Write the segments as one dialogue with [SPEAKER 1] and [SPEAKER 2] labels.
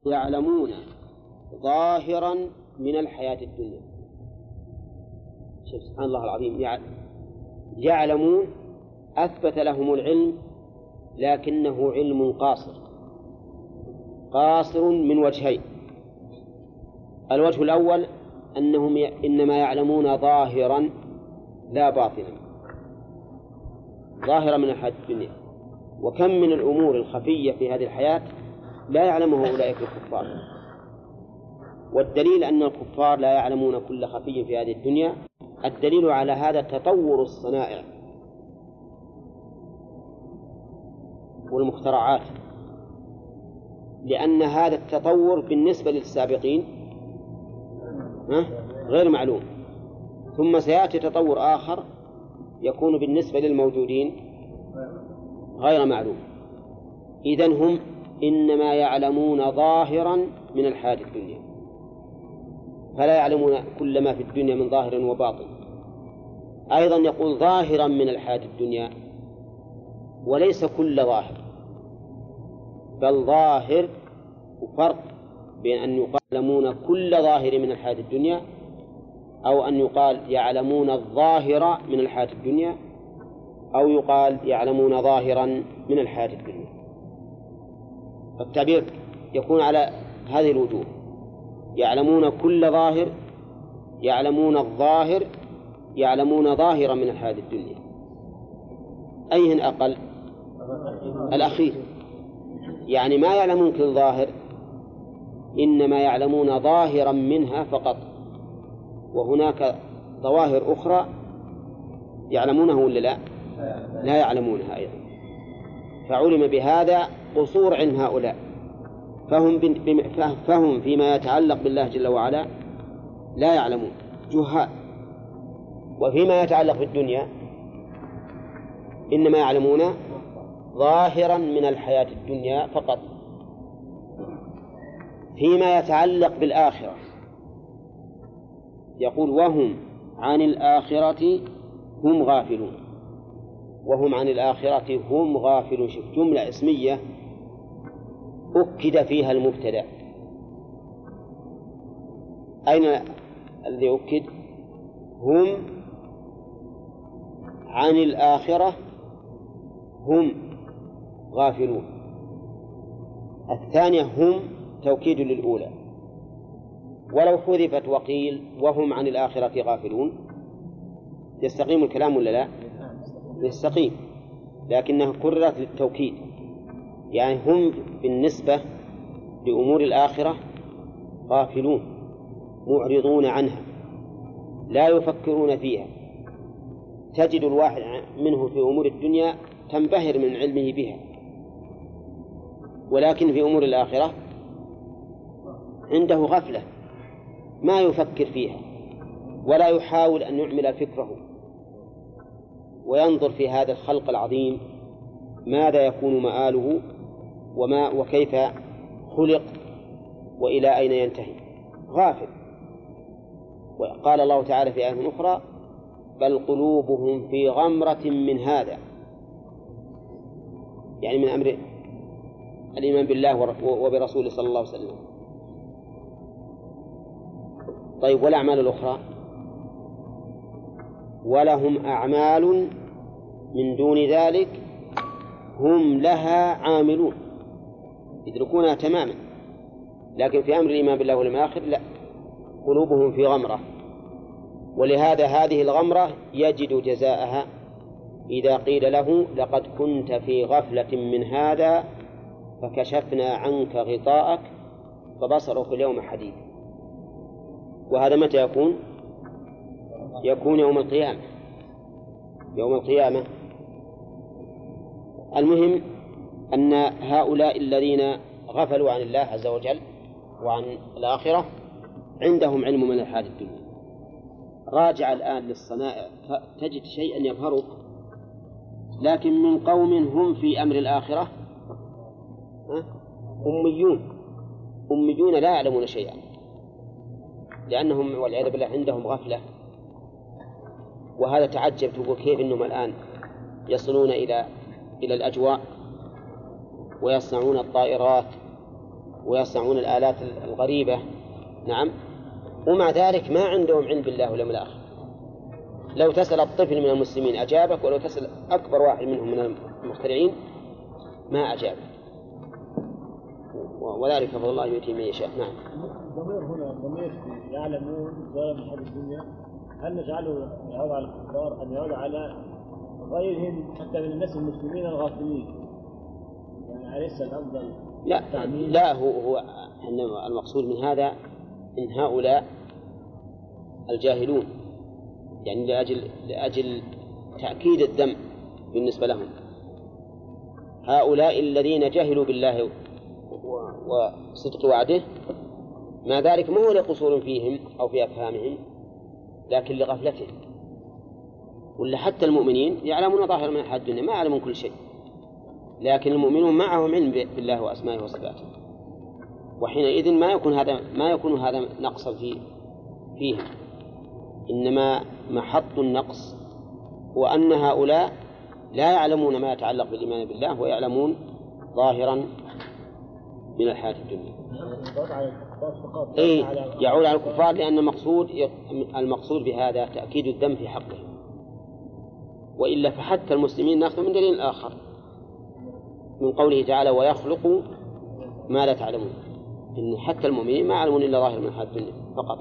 [SPEAKER 1] يعلمون ظاهرا من الحياة الدنيا. سبحان الله العظيم، يعلمون أثبت لهم العلم لكنه علم قاصر من وجهين. الوجه الأول أنهم إنما يعلمون ظاهرا لا باطنا، ظاهرا من الحياة الدنيا. وكم من الأمور الخفية في هذه الحياة لا يعلمه أولئك الكفار. والدليل أن الكفار لا يعلمون كل خفي في هذه الدنيا، الدليل على هذا تطور الصنائع والمخترعات، لأن هذا التطور بالنسبة للسابقين غير معلوم، ثم سيأتي تطور آخر يكون بالنسبة للموجودين غير معلوم. إذن هم إنما يعلمون ظاهرا من الحياة الدنيا، فلا يعلمون كل ما في الدنيا من ظاهر وباطن. أيضا يقول ظاهرا من الحياة الدنيا، وليس كل ظاهر، بل ظاهر. وفرق بين أن يعلمون كل ظاهر من الحياة الدنيا أو أن يقال يعلمون الظاهر من الحياة الدنيا أو يقال يعلمون ظاهرا من الحياة الدنيا. التعبير يكون على هذه الوجوه: يعلمون كل ظاهر، يعلمون الظاهر، يعلمون ظاهرا من الحياة الدنيا. أيهن أقل؟ الأخير، يعني ما يعلمون كل ظاهر، إنما يعلمون ظاهرا منها فقط، وهناك ظواهر أخرى يعلمونه ولا لا؟ لا يعلمونها أيضا. فعلم بهذا قصور عند هؤلاء، فهم فيما يتعلق بالله جل وعلا لا يعلمون، جهال. وفيما يتعلق بالدنيا إنما يعلمون ظاهرا من الحياة الدنيا فقط. فيما يتعلق بالآخرة يقول: وهم عن الآخرة هم غافلون. وهم عن الآخرة هم غافلون. شوف، جملة اسمية أكد فيها المبتدأ. أين الذي أكد؟ هم عن الآخرة هم غافلون. الثانية هم توكيد للأولى، ولو حذفت وقيل وهم عن الآخرة غافلون يستقيم الكلام ولا لا؟ يستقيم، لكنها كررت للتوكيد. يعني هم بالنسبة لأمور الآخرة غافلون معرضون عنها لا يفكرون فيها. تجد الواحد منه في أمور الدنيا تنبهر من علمه بها، ولكن في أمور الآخرة عنده غفلة ما يفكر فيها ولا يحاول أن يعمل فكره وينظر في هذا الخلق العظيم ماذا يكون مآله وكيف خلق وإلى أين ينتهي. غافل. وقال الله تعالى في آية أخرى: بل قلوبهم في غمرة من هذا، يعني من أمر الإيمان بالله وبرسوله صلى الله عليه وسلم. طيب، والأعمال الأخرى؟ ولهم أعمال من دون ذلك هم لها عاملون، يدركونها تماما، لكن في أمر الإيمان بالله واليوم الآخر لا، قلوبهم في غمرة. ولهذا هذه الغمرة يجد جزاءها إذا قيل له: لقد كنت في غفلة من هذا فكشفنا عنك غطاءك فبصرك اليوم حديد. وهذا متى يكون؟ يكون يوم القيامة. يوم القيامة. المهم أن هؤلاء الذين غفلوا عن الله عز وجل وعن الآخرة عندهم علم من الحياة الدنيا. راجع الآن للصنائع تجد شيئا يبهرك، لكن من قوم هم في أمر الآخرة أميون لا يعلمون شيئا، لأنهم والعياذ بالله عندهم غفلة. وهذا تعجب، تقول كيف إنهم الآن يصلون إلى الأجواء ويصنعون الطائرات ويصنعون الآلات الغريبة. نعم. ومع ذلك ما عندهم علم بالله واليوم الآخر. لو تسأل الطفل من المسلمين أجابك، ولو تسأل أكبر واحد منهم من المخترعين ما أجابك، وذلك فضل الله يؤتيه من يشاء. نعم.
[SPEAKER 2] الضمير هنا ضمير يعلمون ظاهر من هذه الدنيا، هل نجعله يعود على الكفار أم يعود على غيرهم حتى من الناس المسلمين الغافلين؟ يعني أليس الأفضل؟
[SPEAKER 1] لا هو المقصود من هذا إن هؤلاء الجاهلون، يعني لأجل تأكيد الذم بالنسبة لهم، هؤلاء الذين جهلوا بالله وصدق وعده، ما ذلك ما هو لقصور فيهم أو في أفهامهم، لكن لغفلتهم. ولا حتى المؤمنين يعلمون ظاهر من الحياة الدنيا، ما يعلمون كل شيء، لكن المؤمنون معهم علم بالله وأسمائه وصفاته، وحينئذ ما يكون هذا نقصا فيهم، إنما محط النقص هو أن هؤلاء لا يعلمون ما يتعلق بالإيمان بالله، ويعلمون ظاهرا من الحياة الدنيا. يعود على الكفار، لأن المقصود بهذا تأكيد الذم في حقهم، وإلا فحتى المسلمين نأخذ من دليل آخر من قوله تعالى ويخلق ما لا تعلمون، إن حتى المؤمنين ما يعلمون إلا ظاهر من الحياة الدنيا فقط.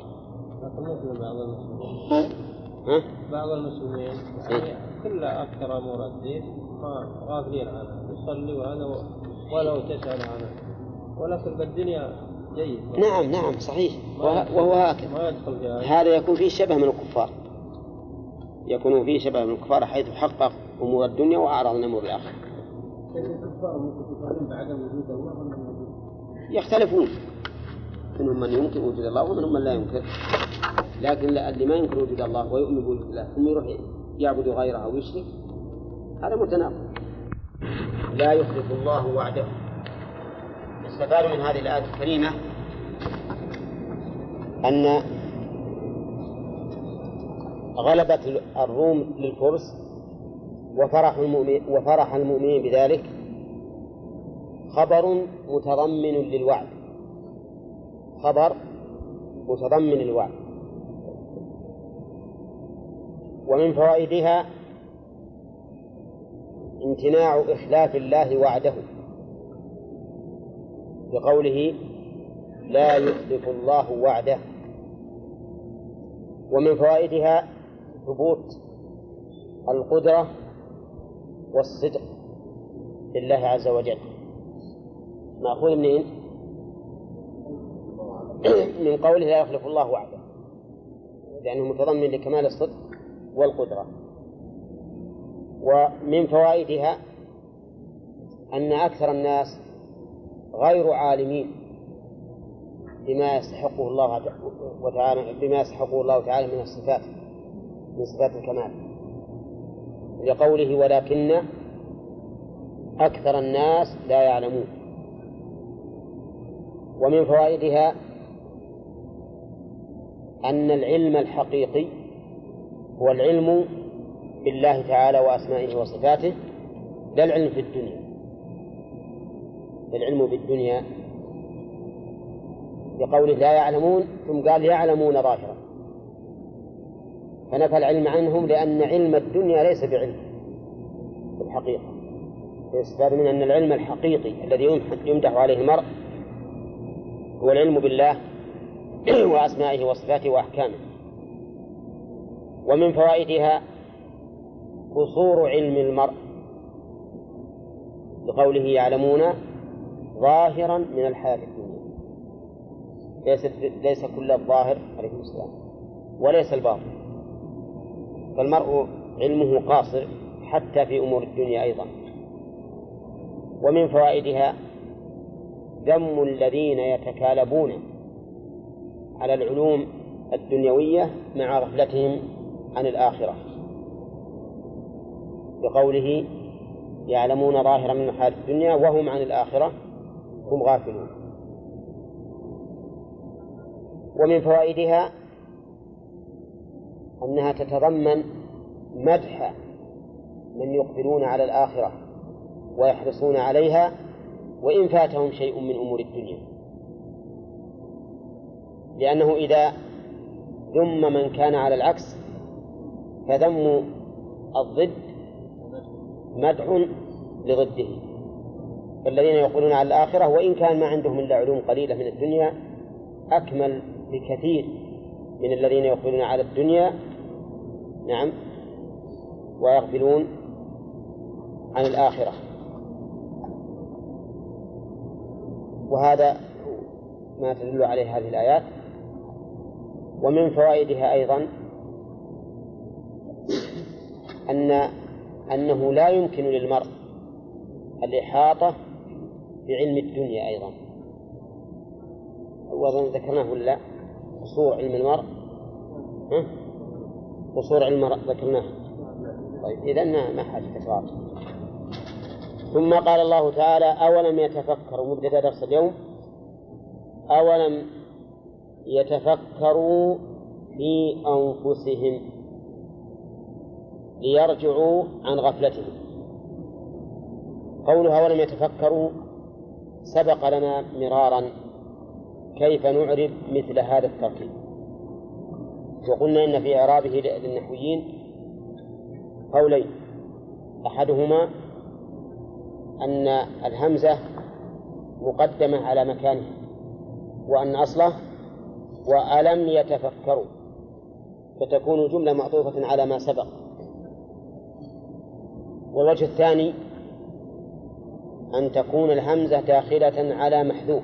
[SPEAKER 3] بعض المسلمين كل أكثر أمور الدين غافلين عنها، يصلي وهذا ولو تسأل عنها، ولكن بالدنيا جيد.
[SPEAKER 1] نعم صحيح. وهو هذا يكون فيه شبه من الكفار، يكون فيه شبه من الكفار حيث حقق أمور الدنيا وأعرض عن أمور الآخرة. يختلفون، منهم من ينكر وجود الله ومنهم من لا ينكر، لكن اللي ما ينكر وجود الله ويؤمن بوجود الله ثم يروح يعبد غيره أو يشرك، هذا متناقض. لا يخلف الله وعده. استفاد من هذه الآية الكريمة أن غلبة الروم للفرس وفرح المؤمنين بذلك خبر متضمن للوعد، خبر متضمن للوعد. ومن فوائدها امتناع إخلاف الله وعده بقوله لا يخلف الله وعده. ومن فوائدها ثبوت القدرة والصدق لله عز وجل، مأخوذ منين؟ من قوله لا يخلف الله وعده، لأنه متضمن لكمال الصدق والقدرة. ومن فوائدها أن أكثر الناس غير عالمين بما يستحقه الله تعالى من الصفات، من صفات الكمال، لقوله ولكن أكثر الناس لا يعلمون. ومن فوائدها أن العلم الحقيقي هو العلم بالله تعالى وأسمائه وصفاته، لا العلم في الدنيا، العلم بالدنيا، بقوله لا يعلمون ثم قال يعلمون ظاهرا، فنفى العلم عنهم، لأن علم الدنيا ليس بعلم في الحقيقة. يستفاد من أن العلم الحقيقي الذي يمدح عليه المرء هو العلم بالله وأسمائه وصفاته وأحكامه. ومن فوائدها قصور علم المرء بقوله يعلمون ظاهرا من الحياة الدنيا، ليس كل الظاهر عليه السلام وليس الباطن، فالمرء علمه قاصر حتى في أمور الدنيا أيضا. ومن فوائدها ذم الذين يتكالبون على العلوم الدنيوية مع غفلتهم عن الآخرة، بقوله يعلمون ظاهرا من الحياة الدنيا وهم عن الآخرة هم غافلون. ومن فوائدها أنها تتضمن مدح من يقبلون على الآخرة ويحرصون عليها وإن فاتهم شيء من أمور الدنيا، لأنه إذا ذم من كان على العكس فذم الضد مدح لضده. فالذين يقولون على الآخرة وإن كان ما عندهم إلا علوم قليلة من الدنيا أكمل بكثير من الذين يقولون على الدنيا نعم ويغفلون عن الآخرة. وهذا ما تدل عليه هذه الآيات. ومن فوائدها أيضا أنه لا يمكن للمرء الإحاطة بعلم الدنيا أيضا. وأظن ذكرناه ولا قصور علم المرء؟ قصور علم المرء ذكرناه. طيب إذن ما حاجة تكرار. ثم قال الله تعالى أولم يتفكروا مبتدأ درس اليوم أولم يتفكروا في أنفسهم ليرجعوا عن غفلتهم. قولها أولم يتفكروا سبق لنا مرارا كيف نعرب مثل هذا التركيب، وقلنا إن في إعرابه للنحويين قولين، أحدهما أن الهمزة مقدمة على مكانه وأن أصله وألم يتفكروا، فتكون جملة معطوفة على ما سبق. والوجه الثاني أن تكون الهمزة داخلة على محذوف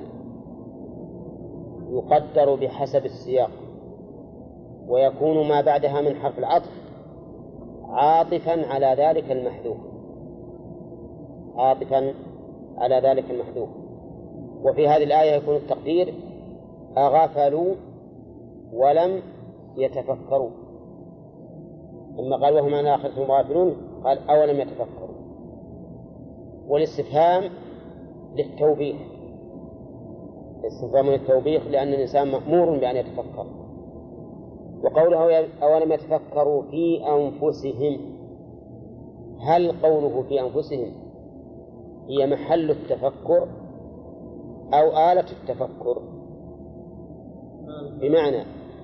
[SPEAKER 1] يقدر بحسب السياق، ويكون ما بعدها من حرف العطف عاطفا على ذلك المحذوف، عاطفا على ذلك المحذوف. وفي هذه الآية يكون التقدير أغفلوا ولم يتفكروا. لما قال وهم عن آخرتهم غافلون قال أولم يتفكروا. والاستفهام للتوبيخ، استفهام للتوبيخ لأن الإنسان مأمور بأن يتفكر. وقوله أولم يتفكروا في أنفسهم، هل قوله في أنفسهم هي محل التفكر أو آلة التفكر؟ بمعنى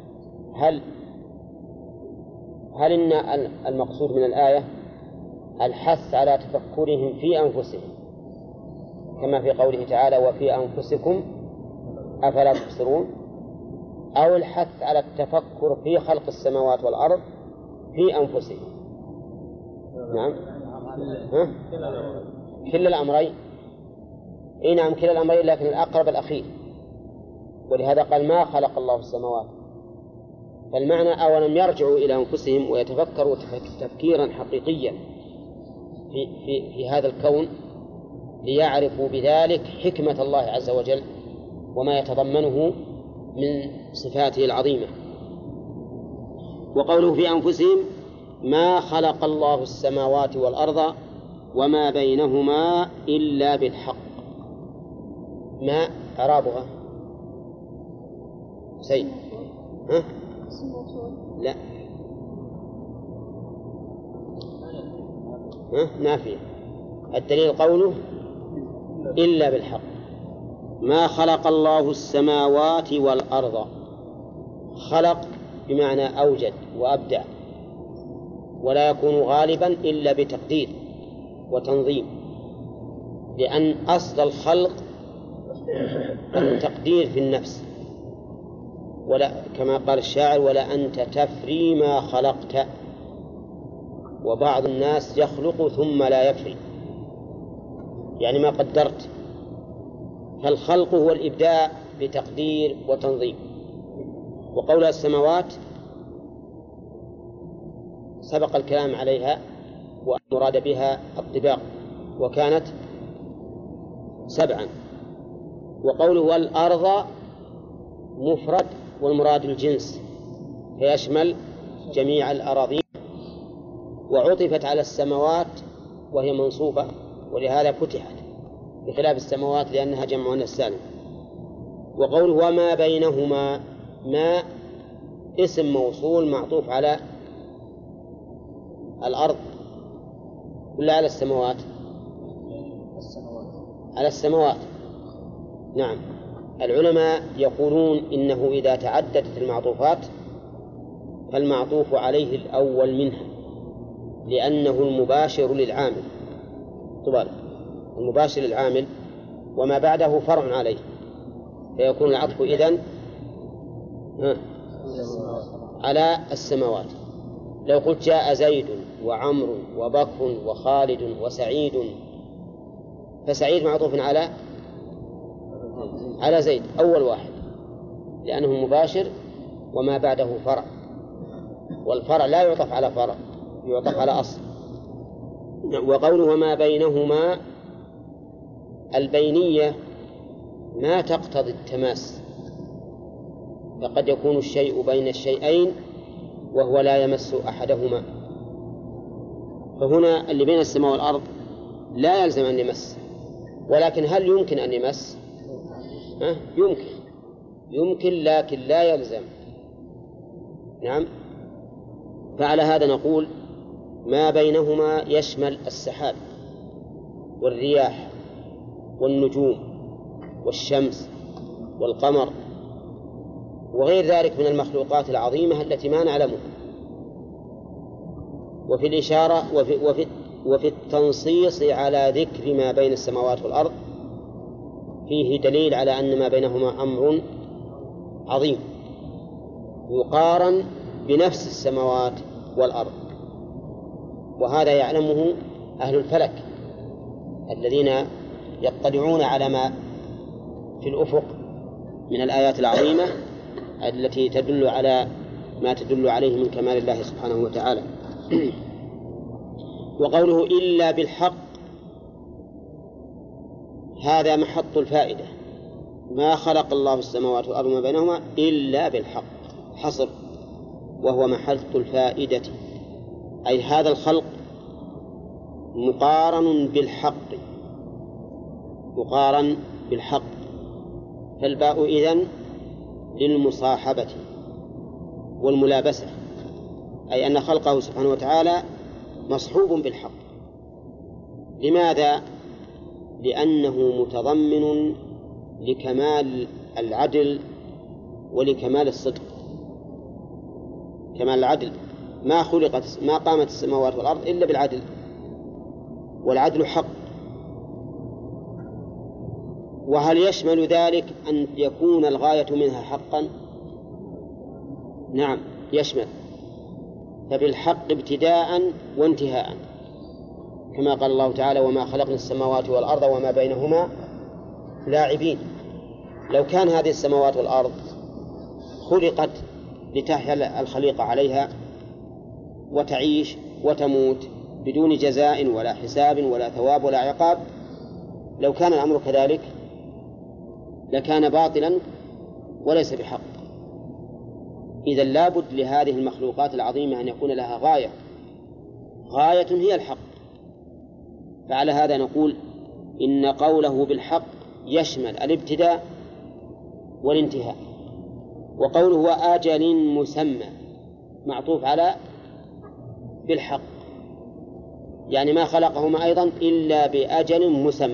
[SPEAKER 1] هل إن المقصود من الآية الحث على تفكرهم في أنفسهم كما في قوله تعالى وفي أنفسكم أفلا تبصرون، أو الحث على التفكر في خلق السماوات والأرض في أنفسهم؟ نعم كل الأمرين. إيه نعم كلا الأمرين، لكن الأقرب الأخير، ولهذا قال ما خلق الله السماوات. فالمعنى أولم يرجعوا إلى أنفسهم ويتفكروا تفكيرا حقيقيا في هذا الكون ليعرفوا بذلك حكمة الله عز وجل وما يتضمنه من صفاته العظيمة. وقوله في أنفسهم ما خلق الله السماوات والأرض وما بينهما إلا بالحق. ما إعرابها سيد لا نافية. الدليل قوله إلا بالحق. ما خلق الله السماوات والأرض، خلق بمعنى أوجد وأبدع، ولا يكون غالبا إلا بتقدير وتنظيم، لأن أصل الخلق التقدير في النفس. ولا كما قال الشاعر ولا أنت تفري ما خلقت، وبعض الناس يخلق ثم لا يفري، يعني ما قدرت. فالخلق هو الإبداع بتقدير وتنظيم. وقول السماوات سبق الكلام عليها ومراد بها الطباق وكانت 7. وقوله والأرض مفرد والمراد الجنس فيشمل جميع الأراضين، وعطفت على السماوات وهي منصوبة ولهذا فتحت بخلاف السماوات لأنها جمع مؤنث سالم. وقوله وما بينهما، ما اسم موصول معطوف على الأرض ولا على السماوات؟ على السماوات نعم. العلماء يقولون إنه إذا تعددت المعطوفات فالمعطوف عليه الأول منها، لأنه المباشر للعامل. طبعا المباشر للعامل وما بعده فرع عليه، فيكون العطف إذن على السماوات. لو قلت جاء زيد وعمر وبكر وخالد وسعيد، فسعيد معطوف على زيد أول واحد، لأنه مباشر وما بعده فرع، والفرع لا يعطف على فرع، يعطف على أصل. وقوله وما بينهما، البينية ما تقتضي التماس، فقد يكون الشيء بين الشيئين وهو لا يمس أحدهما. فهنا اللي بين السماء والأرض لا يلزم أن يمس، ولكن هل يمكن أن يمس؟ يمكن لكن لا يلزم. نعم. فعلى هذا نقول ما بينهما يشمل السحاب والرياح والنجوم والشمس والقمر وغير ذلك من المخلوقات العظيمة التي ما نعلمها. وفي الإشارة وفي التنصيص على ذكر ما بين السماوات والأرض فيه دليل على أن ما بينهما أمر عظيم يقارن بنفس السماوات والأرض، وهذا يعلمه أهل الفلك الذين يطلعون على ما في الأفق من الآيات العظيمة التي تدل على ما تدل عليه من كمال الله سبحانه وتعالى. وقوله إلا بالحق، هذا محط الفائدة، ما خلق الله السماوات والأرض وما بينهما إلا بالحق، حصر، وهو محط الفائدة، أي هذا الخلق مقارن بالحق، فالباء إذن للمصاحبة والملابسة، أي أن خلقه سبحانه وتعالى مصحوب بالحق. لماذا؟ لأنه متضمن لكمال العدل ولكمال الصدق. كمال العدل، ما قامت السماوات والأرض إلا بالعدل، والعدل حق. وهل يشمل ذلك أن يكون الغاية منها حقا؟ نعم يشمل، فبالحق ابتداء وانتهاء، كما قال الله تعالى وما خلقنا السماوات والأرض وما بينهما لاعبين. لو كان هذه السماوات والأرض خلقت لتحيا الخليقة عليها وتعيش وتموت بدون جزاء ولا حساب ولا ثواب ولا عقاب، لو كان الأمر كذلك لكان باطلا وليس بحق. إذن لابد لهذه المخلوقات العظيمة أن يكون لها غاية هي الحق. فعلى هذا نقول إن قوله بالحق يشمل الابتداء والانتهاء. وقوله وآجل مسمى معطوف على بالحق، يعني ما خلقهما أيضا إلا بأجل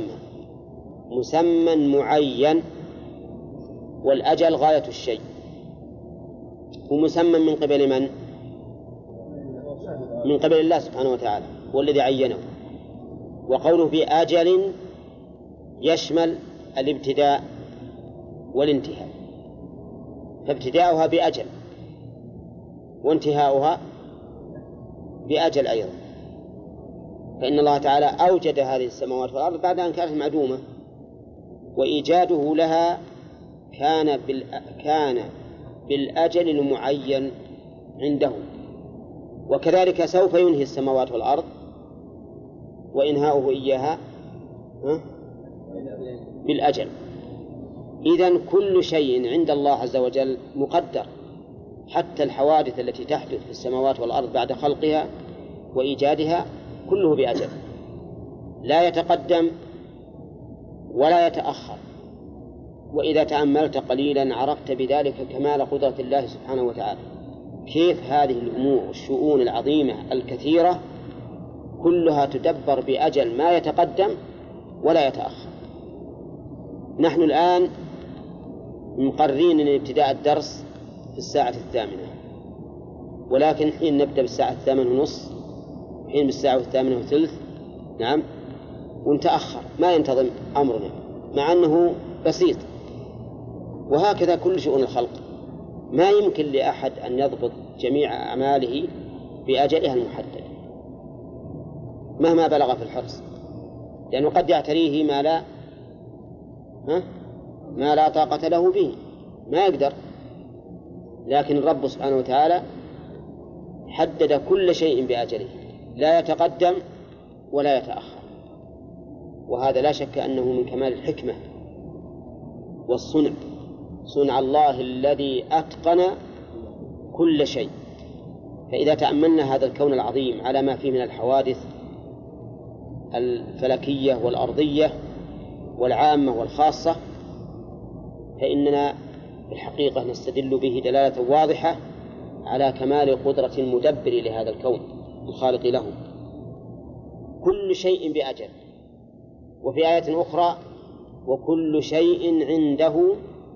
[SPEAKER 1] مسمى معين، والأجل غاية الشيء، ومسمى من قبل من؟ من قبل الله سبحانه وتعالى والذي عينه. وقوله بأجل يشمل الابتداء والانتهاء، فابتداؤها بأجل وانتهاؤها بأجل أيضا. فإن الله تعالى أوجد هذه السماوات والأرض بعد أن كانت معدومة، وإيجاده لها كان بالأجل المعين عنده، وكذلك سوف ينهي السماوات والأرض وإنهاؤه إياها بالأجل. إذن كل شيء عند الله عز وجل مقدر، حتى الحوادث التي تحدث في السماوات والأرض بعد خلقها وإيجادها كله بأجل، لا يتقدم ولا يتأخر. وإذا تأملت قليلا عرفت بذلك كمال قدرة الله سبحانه وتعالى، كيف هذه الأمور والشؤون العظيمة الكثيرة كلها تدبر بأجل ما يتقدم ولا يتأخر. نحن الآن مقررين أن ابتداء الدرس في الساعة 8، ولكن حين نبدأ بالساعة 8:30، حين بالساعة 8:30، نعم، ونتأخر ما ينتظم أمرنا مع أنه بسيط. وهكذا كل شؤون الخلق، ما يمكن لأحد أن يضبط جميع أعماله بأجلها المحدد مهما بلغ في الحرص، لأنه قد يعتريه ما لا طاقة له به، ما يقدر. لكن الرب سبحانه وتعالى حدد كل شيء بأجله، لا يتقدم ولا يتأخر، وهذا لا شك أنه من كمال الحكمة والصنع، صنع الله الذي أتقن كل شيء. فإذا تأملنا هذا الكون العظيم على ما فيه من الحوادث الفلكية والأرضية والعامة والخاصة، فإننا بالحقيقة نستدل به دلالة واضحة على كمال قدرة المدبر لهذا الكون الخالق له. كل شيء بأجل. وفي آية أخرى: وكل شيء عنده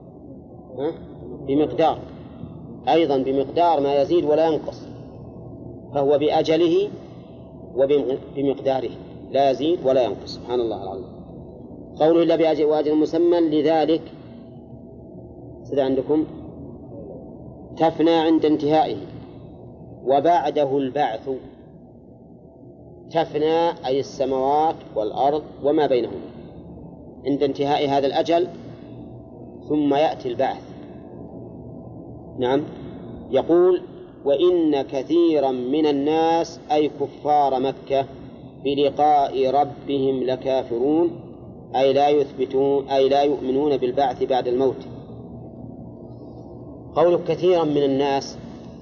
[SPEAKER 1] بمقدار، أيضا بمقدار ما يزيد ولا ينقص، فهو بأجله وبمقداره لا يزيد ولا ينقص، سبحان الله العظيم. قوله إلا بأجل وأجل مسمى، لذلك سيد عندكم تفنى عند انتهائه، وبعده البعث. تفنى أي السماوات والأرض وما بينهما عند انتهاء هذا الأجل، ثم يأتي البعث. نعم، يقول: وإن كثيرا من الناس أي كفار مكة بلقاء ربهم لكافرون، أي لا يثبتون، أي لا يؤمنون بالبعث بعد الموت. قول كثيرا من الناس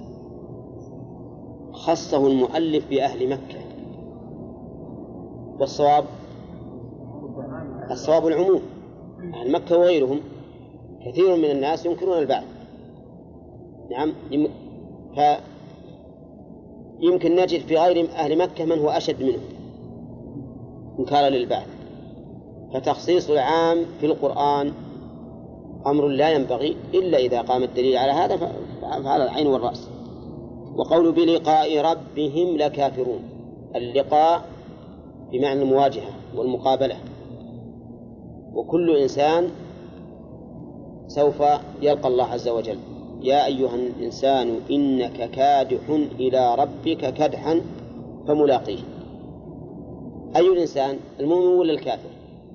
[SPEAKER 1] خصه المؤلف بأهل مكة، والصواب العموم، أهل مكة وغيرهم كثير من الناس ينكرون البعث. نعم، فيمكن نجد في غير أهل مكة من هو أشد منه إنكارا للبعث، فتخصيص العام في القرآن أمر لا ينبغي إلا إذا قام الدليل على هذا، فعلى العين والرأس. وقول بلقاء ربهم لكافرون، اللقاء بمعنى المواجهة والمقابلة، وكل إنسان سوف يلقى الله عز وجل. يا أيها الإنسان إنك كادح إلى ربك كدحا فملاقيه. أي الإنسان، المؤمن ولا الكافر؟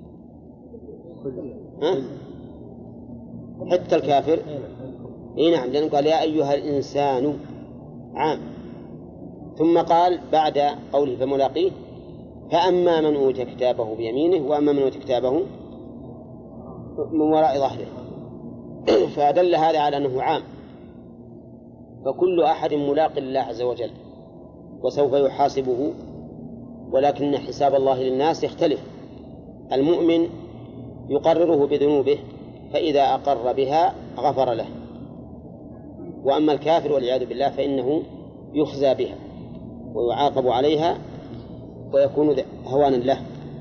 [SPEAKER 1] حتى الكافر. نعم، لأنه قال يا أيها الإنسان عام، ثم قال بعد قوله فملاقيه: فأما من أوتي كتابه بيمينه وأما من أوتي كتابه من وراء ظهره. فدل هذا على أنه عام، فكل أحد ملاق لله عز وجل وسوف يحاسبه، ولكن حساب الله للناس يختلف. المؤمن يقرره بذنوبه، فإذا أقر بها غفر له، وأما الكافر والعياذ بالله فإنه يخزى بها ويعاقب عليها ويكون هوانا له.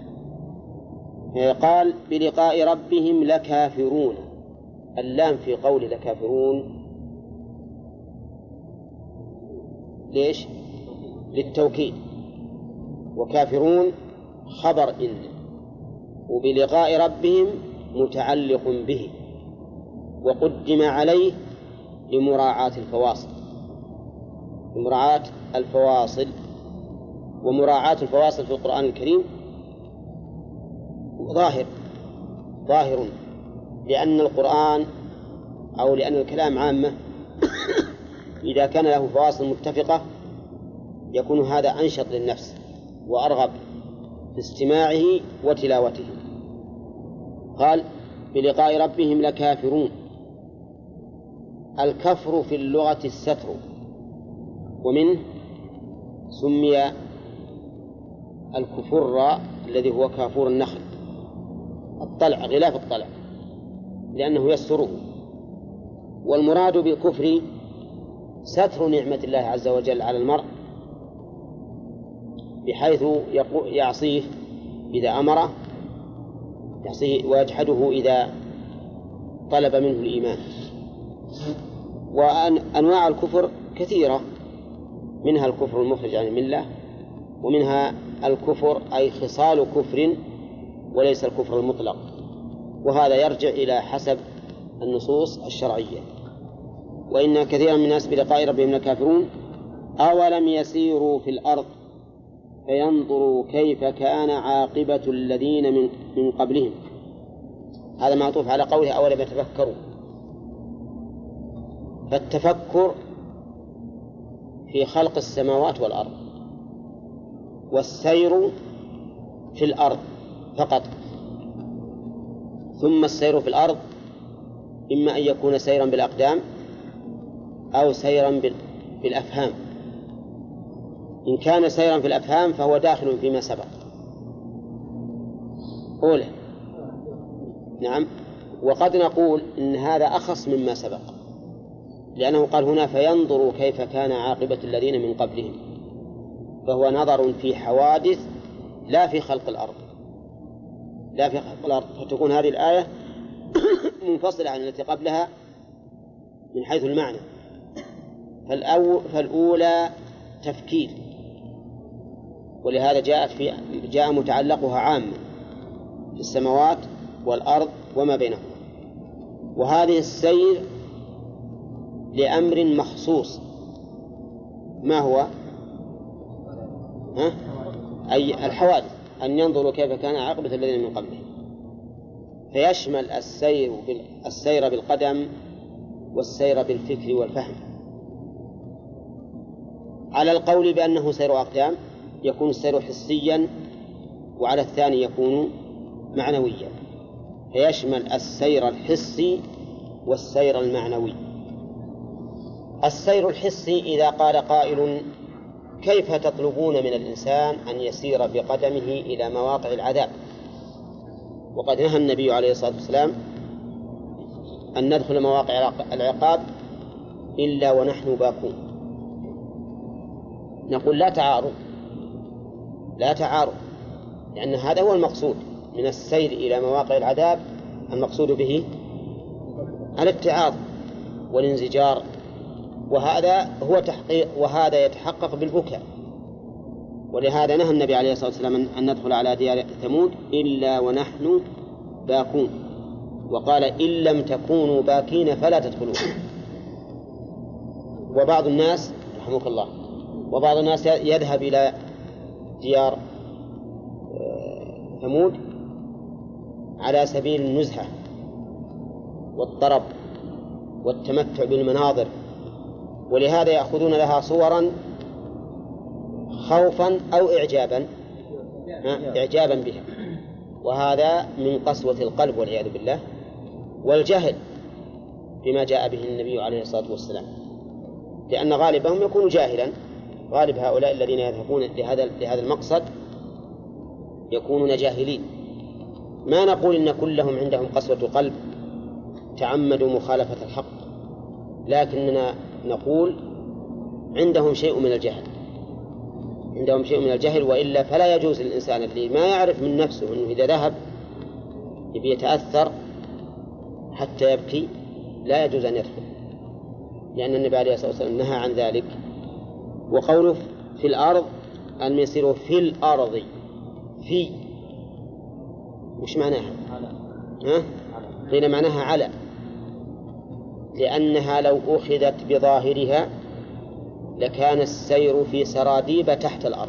[SPEAKER 1] قال بلقاء ربهم لكافرون، اللام في قول لكافرون ليش؟ للتوكيد، وكافرون خبر إن، وبلقاء ربهم متعلق به، وقدم عليه لمراعاة الفواصل، لمراعاة الفواصل. ومراعاة الفواصل في القرآن الكريم ظاهر، لأن القرآن أو لأن الكلام عامة إذا كان له فواصل متفقة يكون هذا أنشط للنفس وأرغب في استماعه وتلاوته. قال بلقاء ربهم لكافرون. الكفر في اللغة الستر، ومنه سمي الكفر الذي هو كافور النخل، الطلع، غلاف الطلع، لأنه يستره. والمراد بالكفر ستر نعمة الله عز وجل على المرء، بحيث يعصيه إذا أمره، يعصيه ويجحده إذا طلب منه الإيمان. وأنواع الكفر كثيرة، منها الكفر المخرج عن الملة، ومنها الكفر أي خصال كفر وليس الكفر المطلق، وهذا يرجع إلى حسب النصوص الشرعية. وإن كثيرا من الناس بلقاء ربهم لكافرون أولم يسيروا في الأرض فينظروا كيف كان عاقبة الذين من قبلهم. هذا معطوف على قوله أولم يتفكروا. فالتفكر في خلق السماوات والأرض، والسير في الأرض فقط. ثم السير في الأرض إما أن يكون سيرا بالأقدام أو سيرا بالأفهام. إن كان سيرا في الأفهام فهو داخل فيما سبق أولى. نعم. وقد نقول إن هذا أخص مما سبق، لأنه قال هنا فينظروا كيف كان عاقبة الذين من قبلهم، فهو نظر في حوادث لا في خلق الأرض، لا في خلق الأرض. فتكون هذه الآية منفصلة عن التي قبلها من حيث المعنى. فالأولى تفكير، ولهذا جاء متعلقها عامة في السماوات والأرض وما بينهما. وهذه السير لأمر مخصوص، ما هو؟ أي الحوادث، أن ينظروا كيف كان عاقبة الذين من قبلهم، فيشمل السير بالقدم والسير بالفكر والفهم. على القول بأنه سير أقدام يكون السير حسيا، وعلى الثاني يكون معنويا، فيشمل السير الحسي والسير المعنوي. السير الحسي إذا قال قائل كيف تطلبون من الإنسان أن يسير بقدمه إلى مواقع العذاب، وقد نهى النبي عليه الصلاة والسلام أن ندخل مواقع العقاب إلا ونحن باكون. نقول لا تعارض، لا تعارض، لأن هذا هو المقصود من السير إلى مواقع العذاب. المقصود به الاتعاظ والانزجار، وهذا هو تحقيق، وهذا يتحقق بالبكاء. ولهذا نهى النبي عليه الصلاة والسلام أن ندخل على ديار ثمود إلا ونحن باكون، وقال إن لم تكونوا باكين فلا تدخلون. وبعض الناس رحمك الله، وبعض الناس يذهب إلى ديار ثمود على سبيل النزهة والطرب والتمتع بالمناظر، ولهذا يأخذون لها صورا خوفا أو إعجابا بها، وهذا من قسوة القلب والعياذ بالله، والجهل بما جاء به النبي عليه الصلاة والسلام، لأن غالبهم يكون جاهلا. غالب هؤلاء الذين يذهبون لهذا المقصد يكونون جاهلين. ما نقول إن كلهم عندهم قسوة قلب تعمدوا مخالفة الحق، لكننا نقول عندهم شيء من الجهل، عندهم شيء من الجهل، وإلا فلا يجوز للإنسان اللي ما يعرف من نفسه أنه إذا ذهب يبي يتأثر حتى يبكي لا يجوز أن يدخل، لأن النبي عليه الصلاة والسلام نهى عن ذلك. وقوله في الأرض أن يصيروا في الأرض، في وش معناها؟ قيل معناها على، لأنها لو أخذت بظاهرها لكان السير في سراديب تحت الأرض،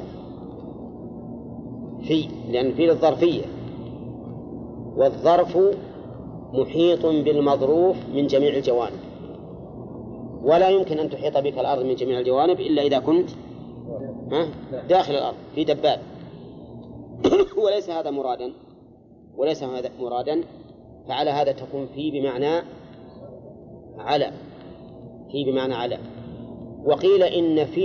[SPEAKER 1] في لأن في الظرفية، والظرف محيط بالمظروف من جميع الجوانب، ولا يمكن أن تحيط بك الأرض من جميع الجوانب إلا إذا كنت داخل الأرض في دباب. وليس هذا مرادا، فعلى هذا تكون في بمعنى على، في بمعنى على. وقيل إن في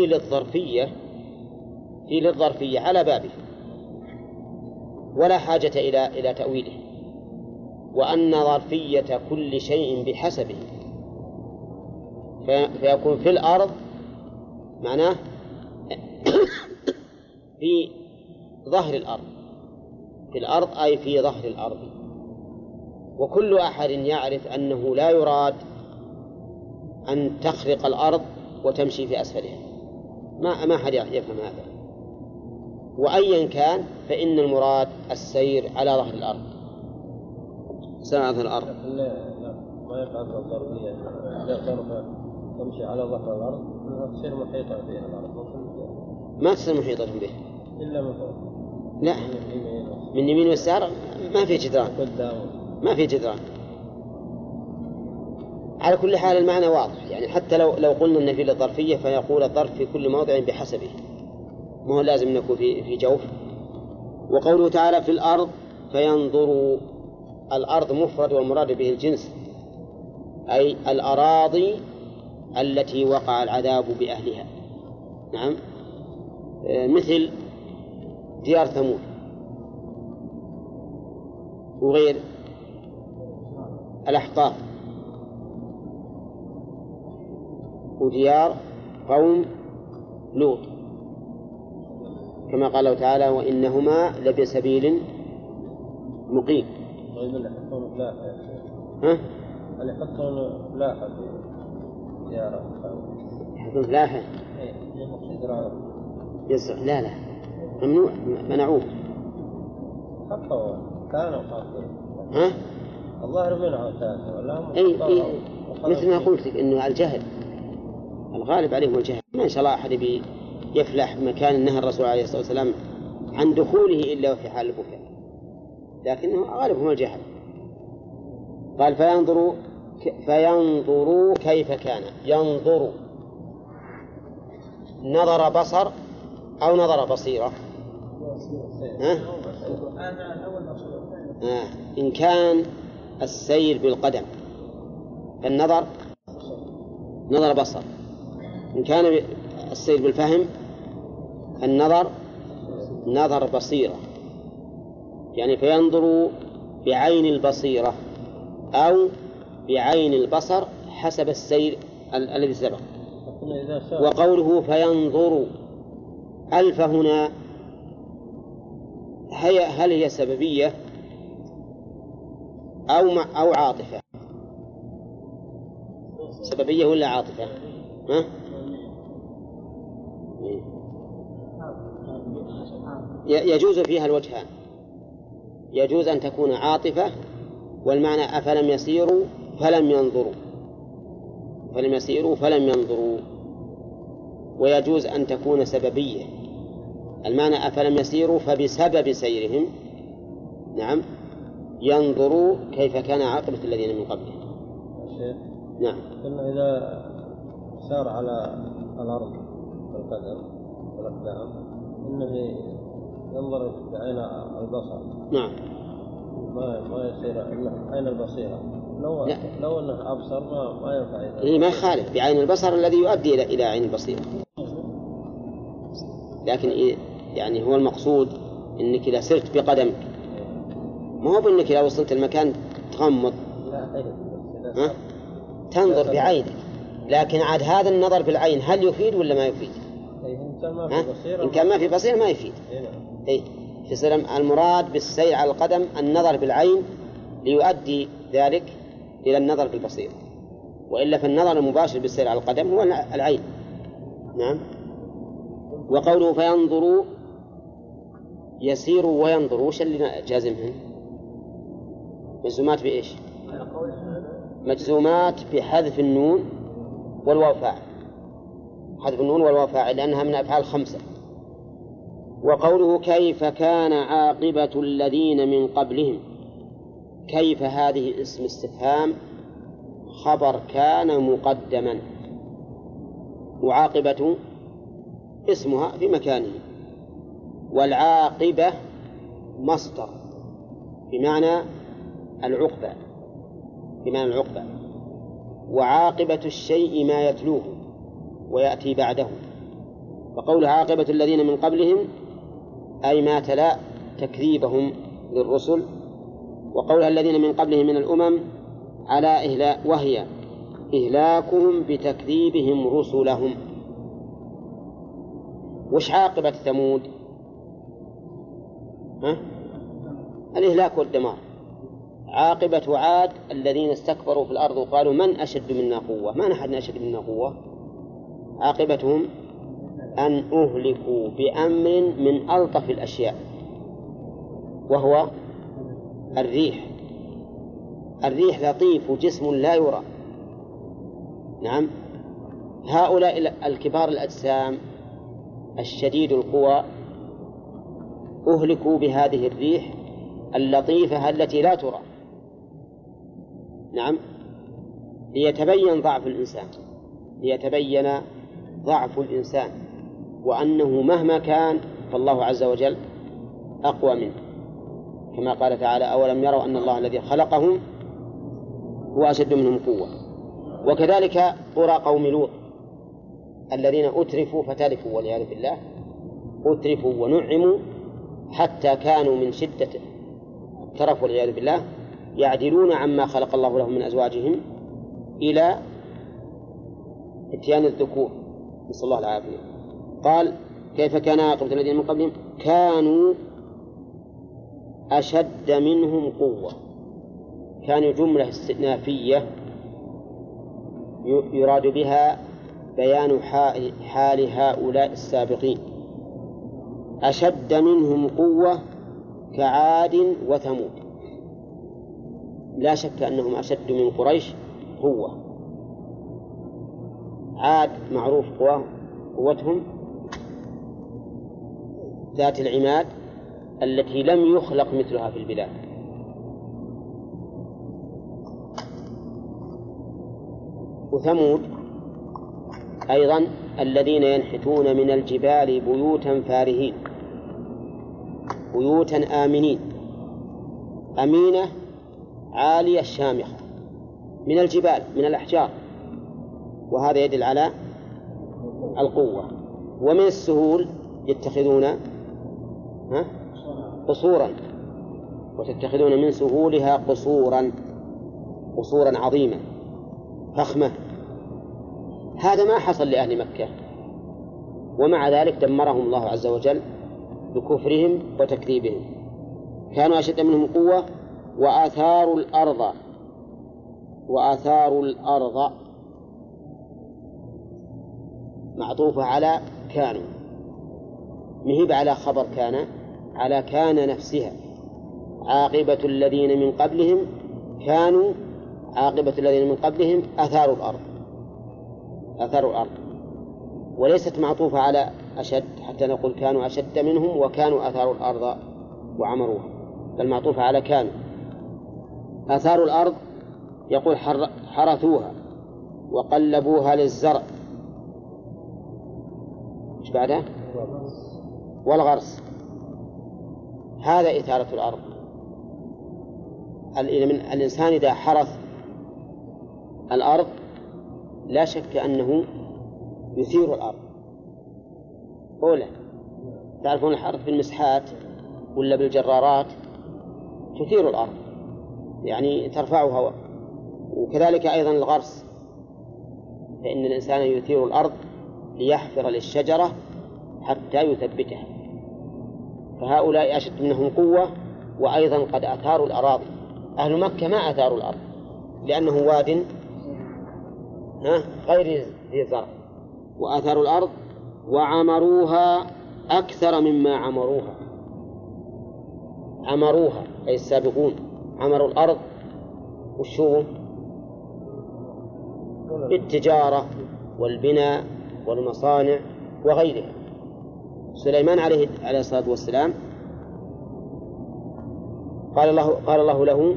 [SPEAKER 1] للظرفية على بابه ولا حاجة إلى تأويله، وأن ظرفية كل شيء بحسبه، فيكون في الأرض معناه في ظهر الأرض، في الأرض أي في ظهر الأرض. وكل أحد يعرف أنه لا يراد أن تخرق الأرض وتمشي في أسفلها، ما أحد يفهم هذا. وأيا كان فإن المراد السير على ظهر الأرض، سير على ظهر الأرض.
[SPEAKER 3] لا ما يفعل الضربية ضربة تمشي على ظهر الأرض، تصير محيطة بها الأرض،
[SPEAKER 1] ما تصير محيطة به
[SPEAKER 3] إلا من فوق.
[SPEAKER 1] لا، من يمين واليسار ما في جدران، ما في جدران. على كل حال المعنى واضح، يعني حتى لو قلنا أن في الظرفية فيقول الظرف في كل موضع بحسبه، ما هو لازم أن يكون في جوف. وقوله تعالى في الأرض فينظروا، الأرض مفرد والمراد به الجنس، أي الأراضي التي وقع العذاب بأهلها. نعم، مثل ديار ثمود وغير الأحقاف وديار قوم لوط، كما قال الله تعالى وإنهما لبسبيل مقيم.
[SPEAKER 3] طيب اللي يحطون فلاحة،
[SPEAKER 1] ها؟
[SPEAKER 3] اللي يحطون فلاحة في ديار
[SPEAKER 1] يحطون فلاحة يزرع، لا ممنوع، منعوه.
[SPEAKER 3] حطوا كانوا حاطين.
[SPEAKER 1] ها؟
[SPEAKER 3] الظاهر منعوا ثلاثة ولا هم؟
[SPEAKER 1] أي مثل ما قلت لك إنه الجهل الغالب عليهم الجهل. ما إن شاء الله أحد يفلح مكان نهى الرسول عليه الصلاة والسلام عن دخوله إلا في حال البكاء، لكنه غالبهم الجهل. قال فينظروا كيف كان. ينظروا نظر بصر أو نظر بصيرة؟ إن كان السير بالقدم فالنظر نظر بصر، إن كان السير بالفهم فالنظر نظر بصيرة. يعني فينظر بعين البصيرة أو بعين البصر حسب السير الذي سبق. وقوله فينظر ألف هنا هل هي سببية أو عاطفة؟ سببية ولا عاطفة؟ ها؟ يجوز فيها الوجهان، يجوز أن تكون عاطفة والمعنى أفلم يسيروا فلم ينظروا، فلم يسيروا فلم ينظروا. ويجوز أن تكون سببية، المعنى أفلم يسيروا فبسبب سيرهم نعم ينظروا كيف كان عاقبة الذين من قبلهم. نعم.
[SPEAKER 3] قلنا إذا سار على الأرض بالقدم والأقدام إنه ينظر بعين البصر.
[SPEAKER 1] نعم.
[SPEAKER 3] ما يصير إلا عين البصيرة. لو أنه أبصر ما ينفع.
[SPEAKER 1] ما يخالف بعين البصر الذي يؤدي إلى عين البصيرة، لكن يعني هو المقصود إنك إذا سرت بقدمك ما هو بأنك إذا وصلت المكان تغمض، تنظر بعينك. لكن عاد هذا النظر بالعين هل يفيد ولا ما يفيد؟ إن كان ما في بصيرة ما يفيد. يصير المراد بالسير على القدم النظر بالعين ليؤدي ذلك إلى النظر بالبصيرة، وإلا فالنظر المباشر بالسير على القدم هو العين. نعم. وقوله فينظروا يسيروا وينظروا، وش اللي جازمهن؟ مجزومات بإيش؟ مجزومات بحذف النون والواو فاعل، حذف النون والواو فاعل لأنها من أفعال 5. وقوله كيف كان عاقبة الذين من قبلهم، كيف هذه اسم استفهام خبر كان مقدما، وعاقبة اسمها في مكانه، والعاقبة مصدر بمعنى العقبة، وعاقبة الشيء ما يتلوه ويأتي بعده. وقول عاقبة الذين من قبلهم أي ما تلا تكذيبهم للرسل، وقولها الذين من قبلهم من الأمم على وهي إهلاكهم بتكذيبهم رسلهم. وش عاقبة ثمود؟ الإهلاك والدمار. عاقبة عاد الذين استكبروا في الأرض وقالوا من أشد منا قوة، ما نحن أشد منا قوة. عاقبتهم أن أهلكوا بأمر من ألطف الأشياء وهو الريح. الريح لطيف وجسم لا يرى. نعم، هؤلاء الكبار الأجسام الشديد القوى أهلكوا بهذه الريح اللطيفة التي لا ترى. نعم، ليتبين ضعف الإنسان وأنه مهما كان فالله عز وجل أقوى منه، كما قال تعالى: أولم يروا أن الله الذي خلقهم هو أشد منهم قوة. وكذلك قرى قوم لوط الذين أترفوا فتلفوا والعياذ بالله، أترفوا ونعموا حتى كانوا من شدة الترف والعياذ بالله يعدلون عما خلق الله لهم من أزواجهم إلى إتيان الذكور، نسأل الله العافية. قال: كيف كان عاقبة الذين من قبلهم كانوا أشد منهم قوة. كان جملة استئنافية يراد بها بيان حال هؤلاء السابقين. أشد منهم قوة كعاد وثمود، لا شك أنهم أشد من قريش قوة. عاد معروف قوتهم ذات العماد التي لم يخلق مثلها في البلاد. وثمود أيضا الذين ينحتون من الجبال بيوتا فارهين، بيوتا آمنين، أمينة عالية شامخة من الجبال من الأحجار، وهذا يدل على القوة. ومن السهول يتخذون قصورا، وتتخذون من سهولها قصورا عظيمة فخمة. هذا ما حصل لأهل مكة، ومع ذلك دمرهم الله عز وجل بكفرهم وتكذيبهم. كانوا أشد منهم قوة وآثاروا الأرض معطوفة على كانوا، مهيب على خبر كان، على كان نفسها. عاقبة الذين من قبلهم كانوا، عاقبة الذين من قبلهم أثاروا الأرض، وليست معطوفة على أشد حتى نقول كانوا أشد منهم وكانوا أثاروا الأرض وعمروها، بل معطوفة على كانوا. أثاروا الأرض يقول حرثوها وقلبوها للزرع، إيش بعدها؟ والغرس. هذا إثارة الأرض. الإنسان إذا حرث الأرض لا شك أنه يثير الأرض. أولا تعرفون الحرث بالمسحات ولا بالجرارات تثير الأرض، يعني ترفعها. وكذلك أيضا الغرس، فإن الإنسان يثير الأرض ليحفر للشجرة حتى يثبتها. فهؤلاء أشد منهم قوة، وأيضا قد أثاروا الأراضي. أهل مكة ما أثاروا الأرض لأنه واد غير ذي زرع، وأثاروا الأرض وعمروها أكثر مما عمروها أي السابقون عمروا الأرض والشو بالتجارة والبناء والمصانع وغيرها. سليمان عليه الصلاة والسلام قال الله له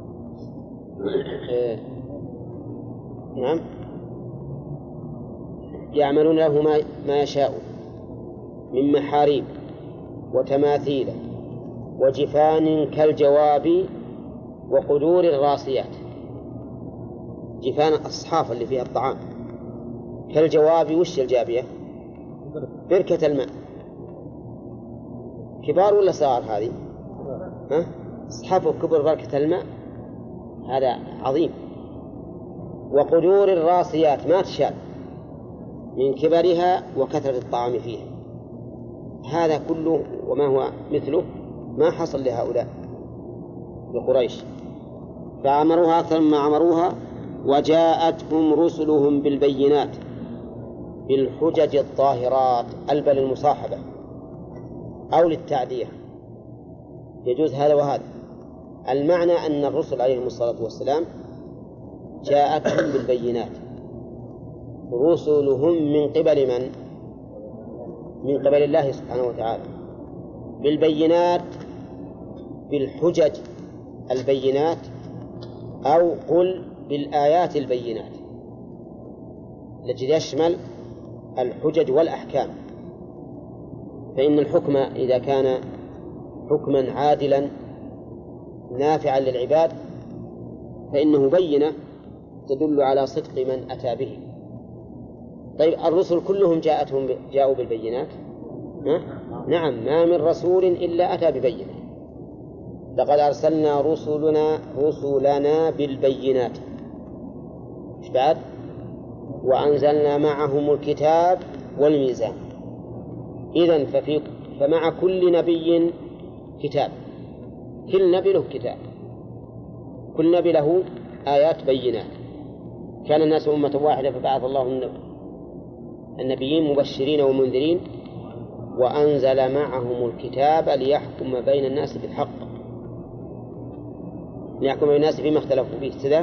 [SPEAKER 1] نعم يعملون له ما يشاء من محاريب وتماثيل وجفان كالجواب وقدور الراسيات. جفان الصحافة اللي فيها الطعام، كالجواب. وش الجابية؟ بركة الماء. كبار ولا صغار هذه؟ صحافة كبر بركة الماء، هذا عظيم. وقدور الراسيات ما تشال من كبرها وكثرة الطعام فيها. هذا كله وما هو مثله ما حصل لهؤلاء لقريش. فعمروها أكثر مما عمروها. وجاءتهم رسلهم بالبينات بالحجج الظاهرات، البل المصاحبة أو للتعدية، يجوز هذا وهذا. المعنى أن الرسل عليهم الصلاة والسلام جاءتهم بالبينات. رسلهم من قبل من؟ من قبل الله سبحانه وتعالى، بالبينات، بالحجج البينات، أو قل بالآيات البينات التي تشمل الحجج والأحكام. فإن الحكم إذا كان حكما عادلا نافعا للعباد فإنه بينة تدل على صدق من أتى به. طيب الرسل كلهم جاءوا بالبينات؟ نعم، ما من رسول إلا أتى ببينة. لقد أرسلنا رسلنا بالبينات، إيش بعد؟ وأنزلنا معهم الكتاب والميزان. إذن فمع كل نبي كتاب، كل نبي له كتاب، كل نبي له آيات بينات. كان الناس أمة واحدة فبعث الله النبيين مبشرين ومنذرين وأنزل معهم الكتاب ليحكم بين الناس بالحق، ليحكم بين الناس فيما اختلفوا فيه. كذا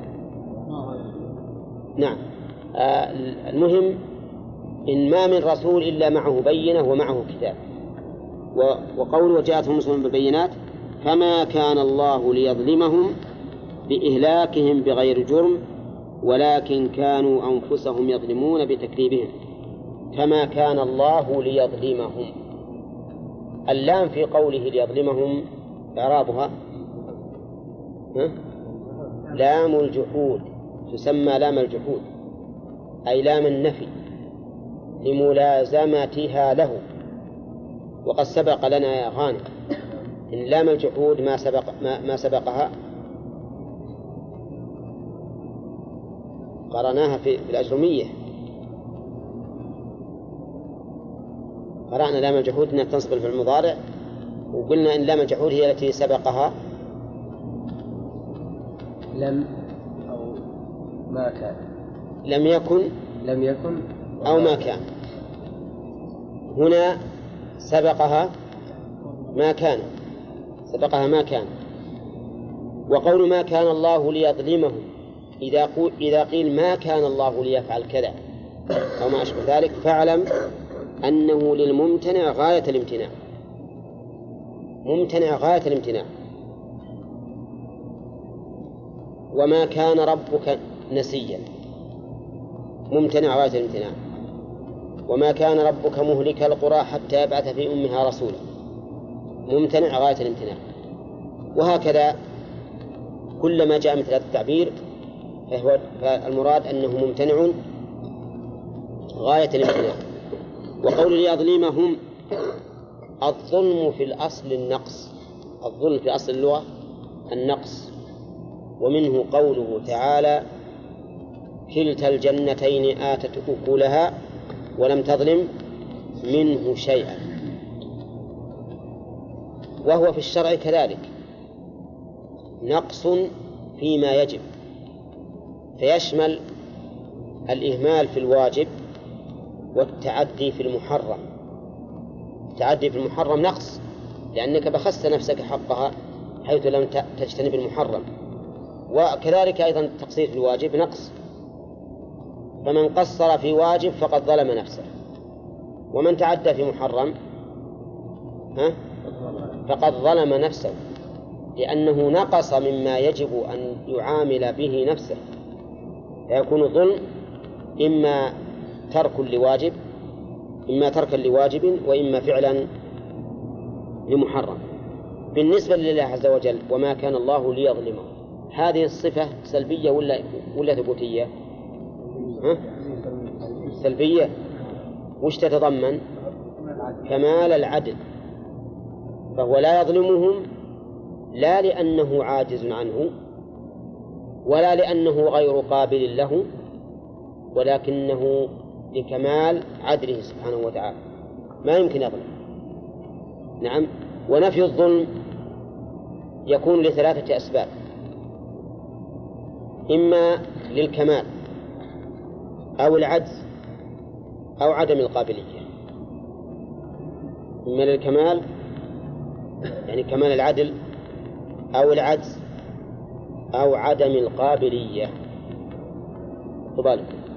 [SPEAKER 1] نعم. المهم إن ما من رسول إلا معه بينة ومعه كتاب. وقوله وجاءتهم رسلهم بالبينات فما كان الله ليظلمهم بإهلاكهم بغير جرم ولكن كانوا أنفسهم يظلمون بتكذيبهم. فما كان الله ليظلمهم. اللام في قوله ليظلمهم إعرابها لام الجحود، تسمى لام الجحود أي لام النفي لملازمتها له. وقد سبق لنا يا غانم إن لام الجحود ما سبقها قرأناها في الأجرمية، قرأنا لام الجحود أنها تنصب في المضارع، وقلنا إن لام الجحود هي التي سبقها
[SPEAKER 3] لم أو ما كان،
[SPEAKER 1] لم يكن أو ما كان. هنا سبقها ما كان. وقول ما كان الله ليظلمهم إذا قيل ما كان الله ليفعل كذا أو ما أشبه ذلك فاعلم أنه للممتنع غاية الامتناع، ممتنع غاية الامتناع. وما كان ربك نسيا، ممتنع غاية الامتناع. وما كان ربك مهلك القرى حتى يبعث في أمها رسولا، ممتنع غاية الامتناع. وهكذا كلما جاء مثل هذا التعبير فالمراد أنه ممتنع غاية الامتناع. وقول ليظلمهم الظلم في الأصل النقص، الظلم في أصل اللغة النقص. ومنه قوله تعالى كلتا الجنتين آتت أكلها ولم تظلم منه شيئا. وهو في الشرع كذلك نقص فيما يجب، فيشمل الإهمال في الواجب والتعدي في المحرم. التعدي في المحرم نقص لأنك بخست نفسك حقها حيث لم تجتنب المحرم. وكذلك أيضا التقصير في الواجب نقص، فمن قصر في واجب فقد ظلم نفسه، ومن تعدى في محرم فقد ظلم نفسه، لأنه نقص مما يجب أن يعامل به نفسه. فيكون الظلم إما تركا لواجب وإما فعلا لمحرم. بالنسبة لله عز وجل وما كان الله ليظلمه، هذه الصفة سلبية ولا ثبوتية؟ سلبية. وش تتضمن؟ كمال العدل، فهو لا يظلمهم لا لأنه عاجز عنه ولا لأنه غير قابل له، ولكنه لكمال عدله سبحانه وتعالى ما يمكن يظلم. نعم. ونفي الظلم يكون لثلاثة أسباب. إما للكمال أو العجز أو عدم القابلية. إما للكمال يعني كمال العدل أو العجز أو عدم القابلية. تبالك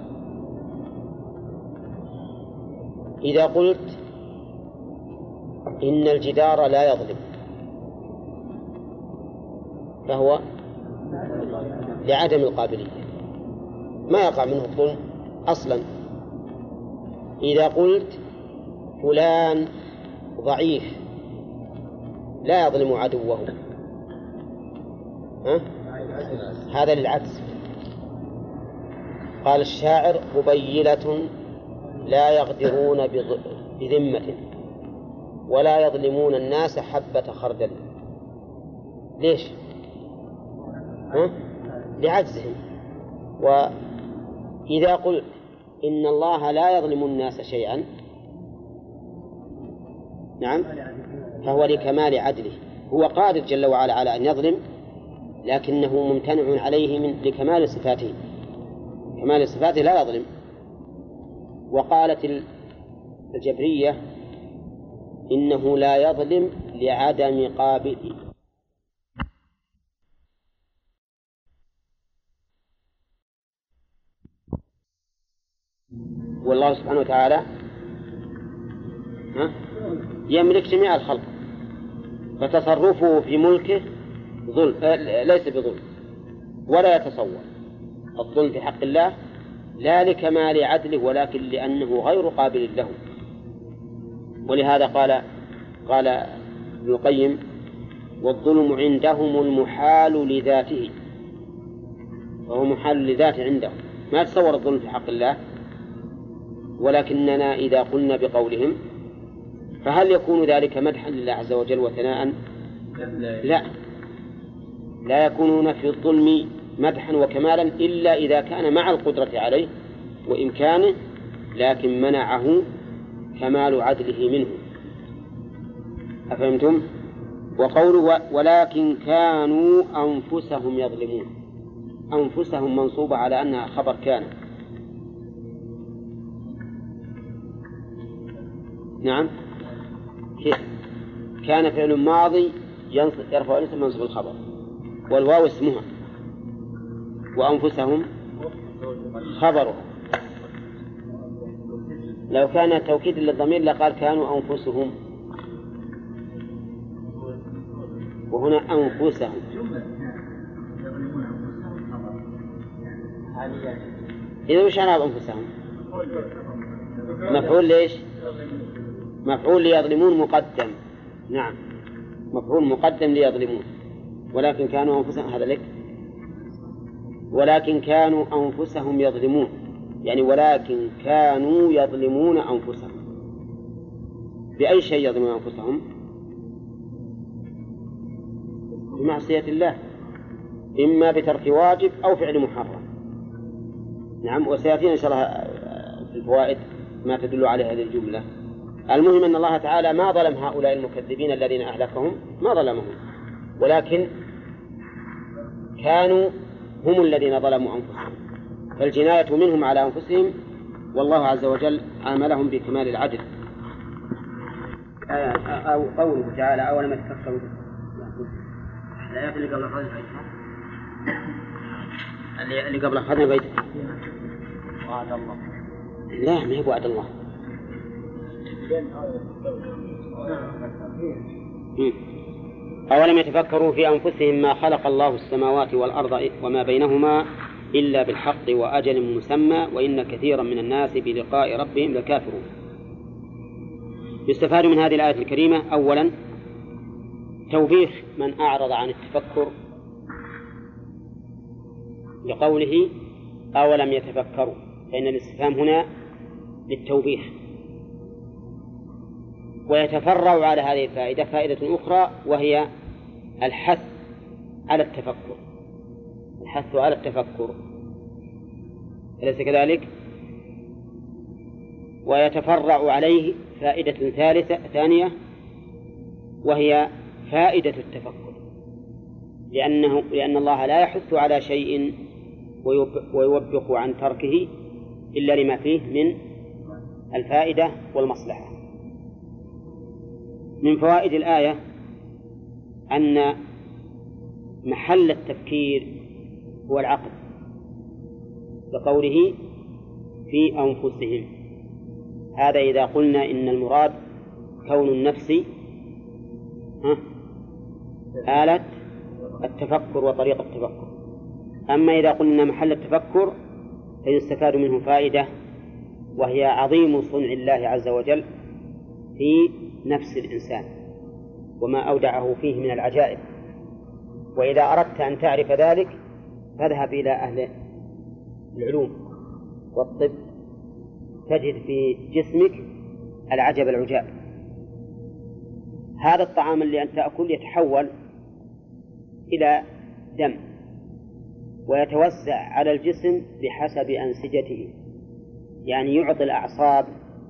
[SPEAKER 1] إذا قلت إن الجدار لا يظلم فهو لعدم القابلية، ما يقع منه الظلم أصلا. إذا قلت فلان ضعيف لا يظلم عدوه هذا للعكس. قال الشاعر قبيلة لا يغدرون بذمة ولا يظلمون الناس حبة خردل. ليش؟ لعجزهم. وإذا قلت إن الله لا يظلم الناس شيئا نعم فهو لكمال عدله، هو قادر جل وعلا على أن يظلم لكنه ممتنع عليه من لكمال صفاته، كمال صفاته لا يظلم. وقالت الجبرية إنه لا يظلم لعدم قابله. والله سبحانه وتعالى يملك جميع الخلق فتصرفه في ملكه ظلم ليس بظلم ولا يتصور الظلم في حق الله، لا لكمال عدله ولكن لأنه غير قابل له. ولهذا قال ابن القيم والظلم عندهم المحال لذاته، وهو محال لذاته عندهم، ما يتصور الظلم في حق الله. ولكننا إذا قلنا بقولهم فهل يكون ذلك مدحا لله عز وجل وثناء؟ لا يكونون في الظلم مدحا وكمالا إلا إذا كان مع القدرة عليه وإمكانه، لكن منعه كمال عدله منه. أفهمتم؟ وقوله ولكن كانوا أنفسهم يظلمون، أنفسهم منصوبة على أنها خبر كان. نعم كان فعل ماضي يرفع الاسم منصب الخبر والواو اسمها وأنفسهم خبرها. لو كان توكيد للضمير لقال كانوا أنفسهم، وهنا أنفسهم. إذا وش أنا أنفسهم؟ مفعول ليش؟ مفعول ليظلمون مقدم. نعم مفعول مقدم ليظلمون. ولكن كانوا أنفسهم هذا لك، ولكن كانوا أنفسهم يظلمون يعني ولكن كانوا يظلمون أنفسهم. بأي شيء يظلمون أنفسهم؟ بمعصية الله، إما بترك واجب أو فعل محرم. نعم وسيأتينا إن شاء الله في الفوائد ما تدل عليه هذه الجملة. المهم أن الله تعالى ما ظلم هؤلاء المكذبين الذين أهلكهم، ما ظلمهم، ولكن كانوا هم الذين ظلموا أنفسهم، فالجناية منهم على أنفسهم، والله عز وجل عاملهم بكمال العدل. أو قوله تعالى أولم يتفكروا الآيات اللي قبل خذ اللي قبل خذ بيت وعد الله. لا ما هو وعد الله. أولم يتفكروا في أنفسهم ما خلق الله السماوات والأرض وما بينهما إلا بالحق وأجل مسمى وإن كثيرا من الناس بلقاء ربهم لكافرون. يستفاد من هذه الآية الكريمة أولا توبيخ من أعرض عن التفكر لقوله أولم يتفكروا، فإن الاستفهام هنا للتوبيخ. ويتفرع على هذه الفائدة فائدة أخرى وهي الحث على التفكر، الحث على التفكر، أليس كذلك؟ ويتفرع عليه فائدة ثانية وهي فائدة التفكر، لأن الله لا يحث على شيء ويوبخ عن تركه إلا لما فيه من الفائدة والمصلحة. من فوائد الآية أن محل التفكير هو العقل، بقوله في أنفسهم. هذا إذا قلنا إن المراد كون النفس آلة التفكر وطريقة التفكر. أما إذا قلنا محل التفكر فيستفاد منه فائدة، وهي عظيم صنع الله عز وجل في نفس الإنسان وما أودعه فيه من العجائب. وإذا أردت أن تعرف ذلك فاذهب إلى أهل العلوم والطب تجد في جسمك العجب العجاب. هذا الطعام اللي أنت تأكل يتحول إلى دم ويتوزع على الجسم بحسب أنسجته، يعني يعطي الأعصاب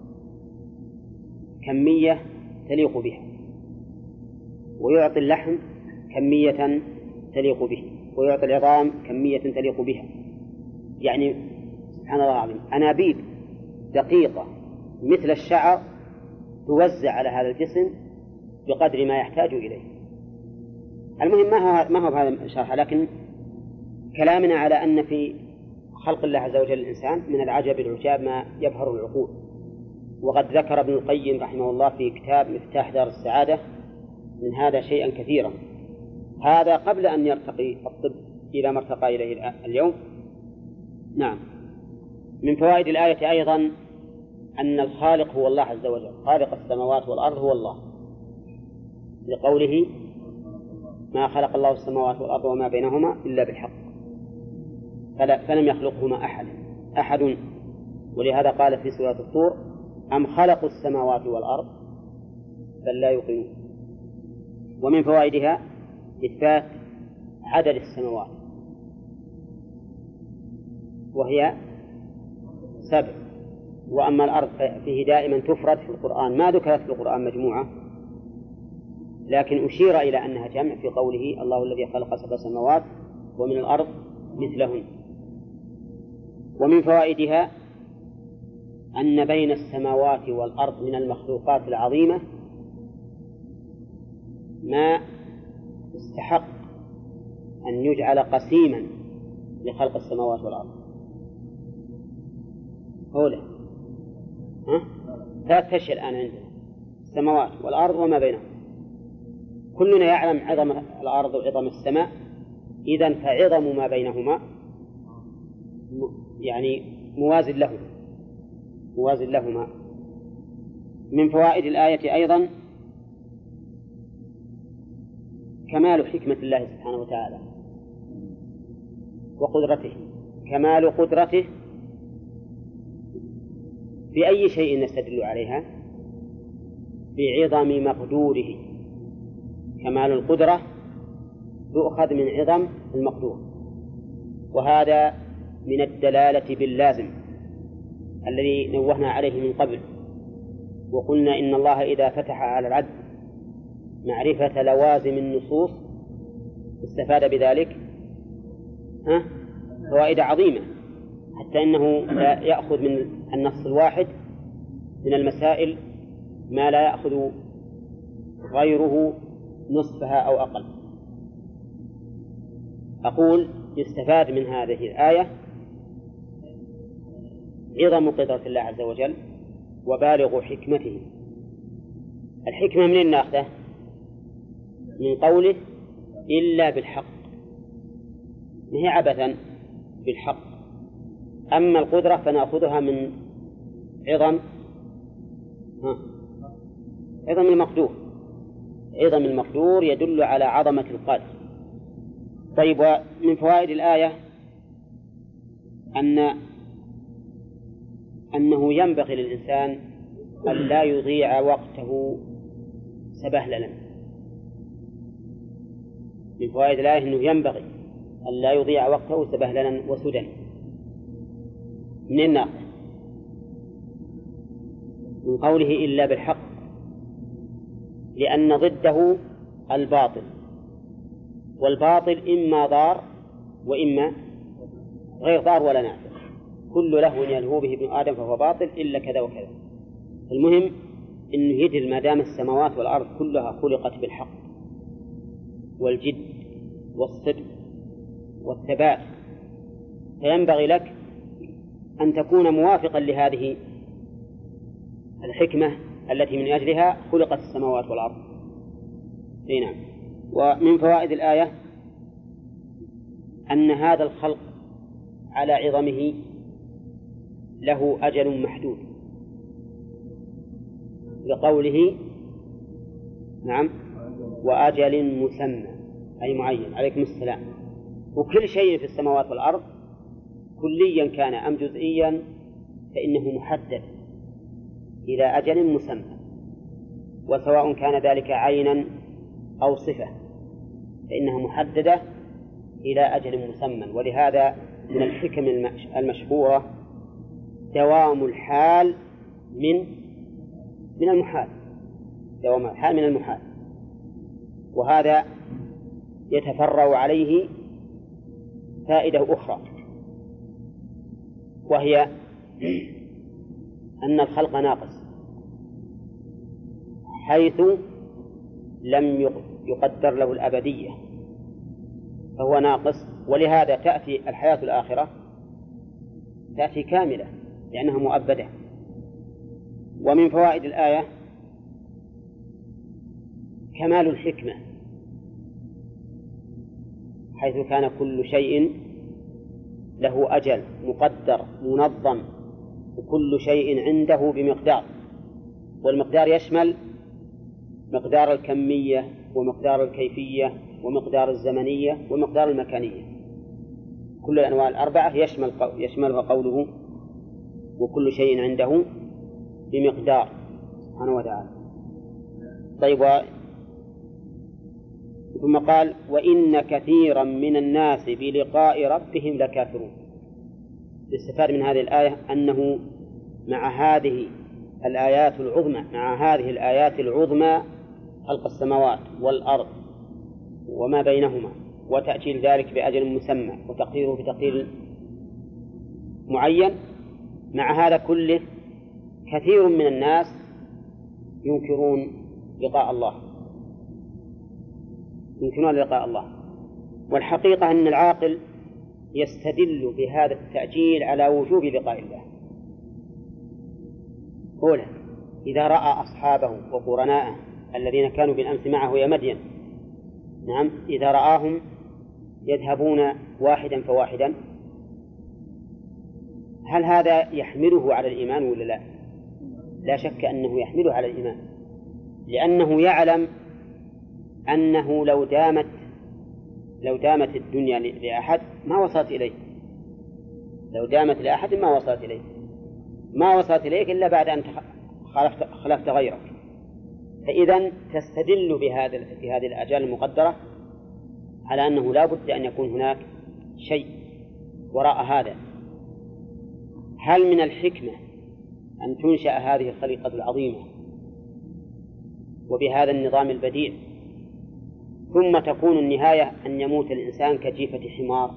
[SPEAKER 1] كمية تليق بها، ويعطي اللحم كمية تليق به، ويعطي العظام كمية تليق بها. يعني سبحان الله العظيم أنابيب دقيقة مثل الشعر توزع على هذا الجسم بقدر ما يحتاج إليه. المهم ما هو بهذا الشرح، لكن كلامنا على أن في خلق الله عز وجل الإنسان من العجب العجاب ما يبهر العقول. وقد ذكر ابن القيم رحمه الله في كتاب مفتاح دار السعادة من هذا شيئا كثيرا. هذا قبل أن يرتقي الطب إلى ما ارتقى إليه اليوم. نعم. من فوائد الآية أيضا أن الخالق هو الله عز وجل، خالق السماوات والأرض هو الله، لقوله ما خلق الله السماوات والأرض وما بينهما إلا بالحق فلم يخلقهما أحد. ولهذا قال في سورة الطور أم خلقوا السماوات والأرض بل لا يوقنون. ومن فوائدها إثبات عدد السماوات وهي 7، وأما الأرض فيه دائما تفرد في القرآن، ما ذكرت في القرآن مجموعة، لكن أشير إلى أنها جمع في قوله الله الذي خلق 7 سماوات ومن الأرض مثلهن. ومن فوائدها أن بين السماوات والأرض من المخلوقات العظيمة ما استحق أن يجعل قسيما لخلق السماوات والأرض. هؤلاء 3 أشياء الآن عندنا: السماوات والأرض وما بينهم. كلنا يعلم عظم الأرض وعظم السماء، إذن فعظم ما بينهما يعني موازن لهما. من فوائد الآية أيضا كمال حكمة الله سبحانه وتعالى وقدرته، كمال قدرته في أي شيء نستدل عليها؟ بعظم مقدوره. كمال القدرة يؤخذ من عظم المقدور، وهذا من الدلالة باللازم الذي نوهنا عليه من قبل، وقلنا إن الله إذا فتح على العبد معرفة لوازم النصوص استفاد بذلك فوائد عظيمة، حتى إنه يأخذ من النص الواحد من المسائل ما لا يأخذ غيره نصفها أو أقل. أقول يستفاد من هذه الآية عظم قدرة الله عز وجل وبالغ حكمته. الحكمة من ناخذه؟ من قوله إلا بالحق، ما هي عبثا بالحق. أما القدرة فنأخذها من عظم المقدور. عظم المقدور يدل على عظمة القادر. طيب، ومن فوائد الآية أنه ينبغي للإنسان أن لا يضيع وقته سبهللا. من فوائد الآية أنه ينبغي أن لا يضيع وقته سبهللا وسدى. من الناقة من قوله إلا بالحق، لأن ضده الباطل، والباطل إما ضار غير ضار ولا نافع، كل لهو يلهو به ابن آدم فهو باطل إلا كذا وكذا. المهم إنه يدل ما دام السماوات والأرض كلها خلقت بالحق والجد والصدق والثبات، فينبغي لك أن تكون موافقا لهذه الحكمة التي من أجلها خلقت السماوات والأرض. نعم. ومن فوائد الآية أن هذا الخلق على عظمه له أجل محدود، لقوله نعم وأجل مسمى أي معين. عليكم السلام. وكل شيء في السماوات والأرض كليا كان أم جزئيا فإنه محدد إلى أجل مسمى، وسواء كان ذلك عينا أو صفة فإنها محددة إلى أجل مسمى. ولهذا من الحكم المشهورة دوام الحال من المحال، دوام الحال من المحال. وهذا يتفرع عليه فائدة أخرى، وهي أن الخلق ناقص حيث لم يقدر له الأبدية، فهو ناقص. ولهذا تأتي الحياة الآخرة تأتي كاملة لأنها مؤبدة. ومن فوائد الآية كمال الحكمة، حيث كان كل شيء له أجل مقدر منظم، وكل شيء عنده بمقدار، والمقدار يشمل مقدار الكمية ومقدار الكيفية ومقدار الزمنية ومقدار المكانية. كل الأنواع الأربعة يشملها قوله وكل شيء عنده بمقدار سبحانه وتعالى. طيب، ثم قال وإن كثيرا من الناس بلقاء ربهم لكافرون. استفاد من هذه الآية أنه مع هذه الآيات العظمى خلق السماوات والأرض وما بينهما وتأجيل ذلك بأجل مسمى وتقديره بتقدير معين، مع هذا كله كثير من الناس ينكرون لقاء الله. والحقيقة أن العاقل يستدل بهذا التأجيل على وجوب لقاء الله. أولا، إذا رأى أصحابه وقرناءه الذين كانوا بالأمس معه يا مدين، نعم، إذا رآهم يذهبون واحدا فواحدا، هل هذا يحمله على الإيمان ولا لا؟ لا شك أنه يحمله على الإيمان، لأنه يعلم أنه لو دامت الدنيا لأحد ما وصلت إليه، لو دامت لأحد ما وصلت إليك إلا بعد أن خلفت غيرك. فإذا تستدل بهذه الآجال المقدرة على أنه لا بد أن يكون هناك شيء وراء هذا. هل من الحكمة أن تنشأ هذه الخليقة العظيمة وبهذا النظام البديع ثم تكون النهاية أن يموت الإنسان كجيفة حمار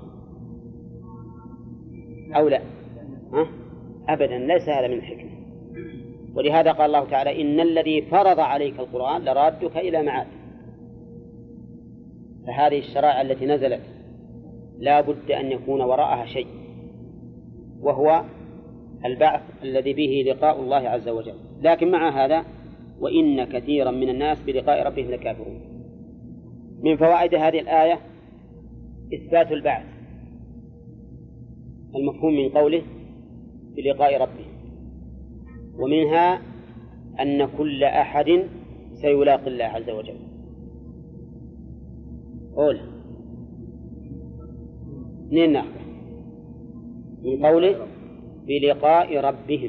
[SPEAKER 1] أو لا؟ أبدا، ليس هذا من الحكمة. ولهذا قال الله تعالى إن الذي فرض عليك القرآن لرادك إلى معاد. فهذه الشرائع التي نزلت لا بد أن يكون وراءها شيء، وهو البعث الذي به لقاء الله عز وجل. لكن مع هذا وإن كثيرا من الناس بلقاء ربهم لكافرون. من فوائد هذه الآية إثبات البعث، المفهوم من قوله بلقاء ربه، ومنها أن كل أحد سيلاقي الله عز وجل. قول نين من قوله بلقاء ربهم.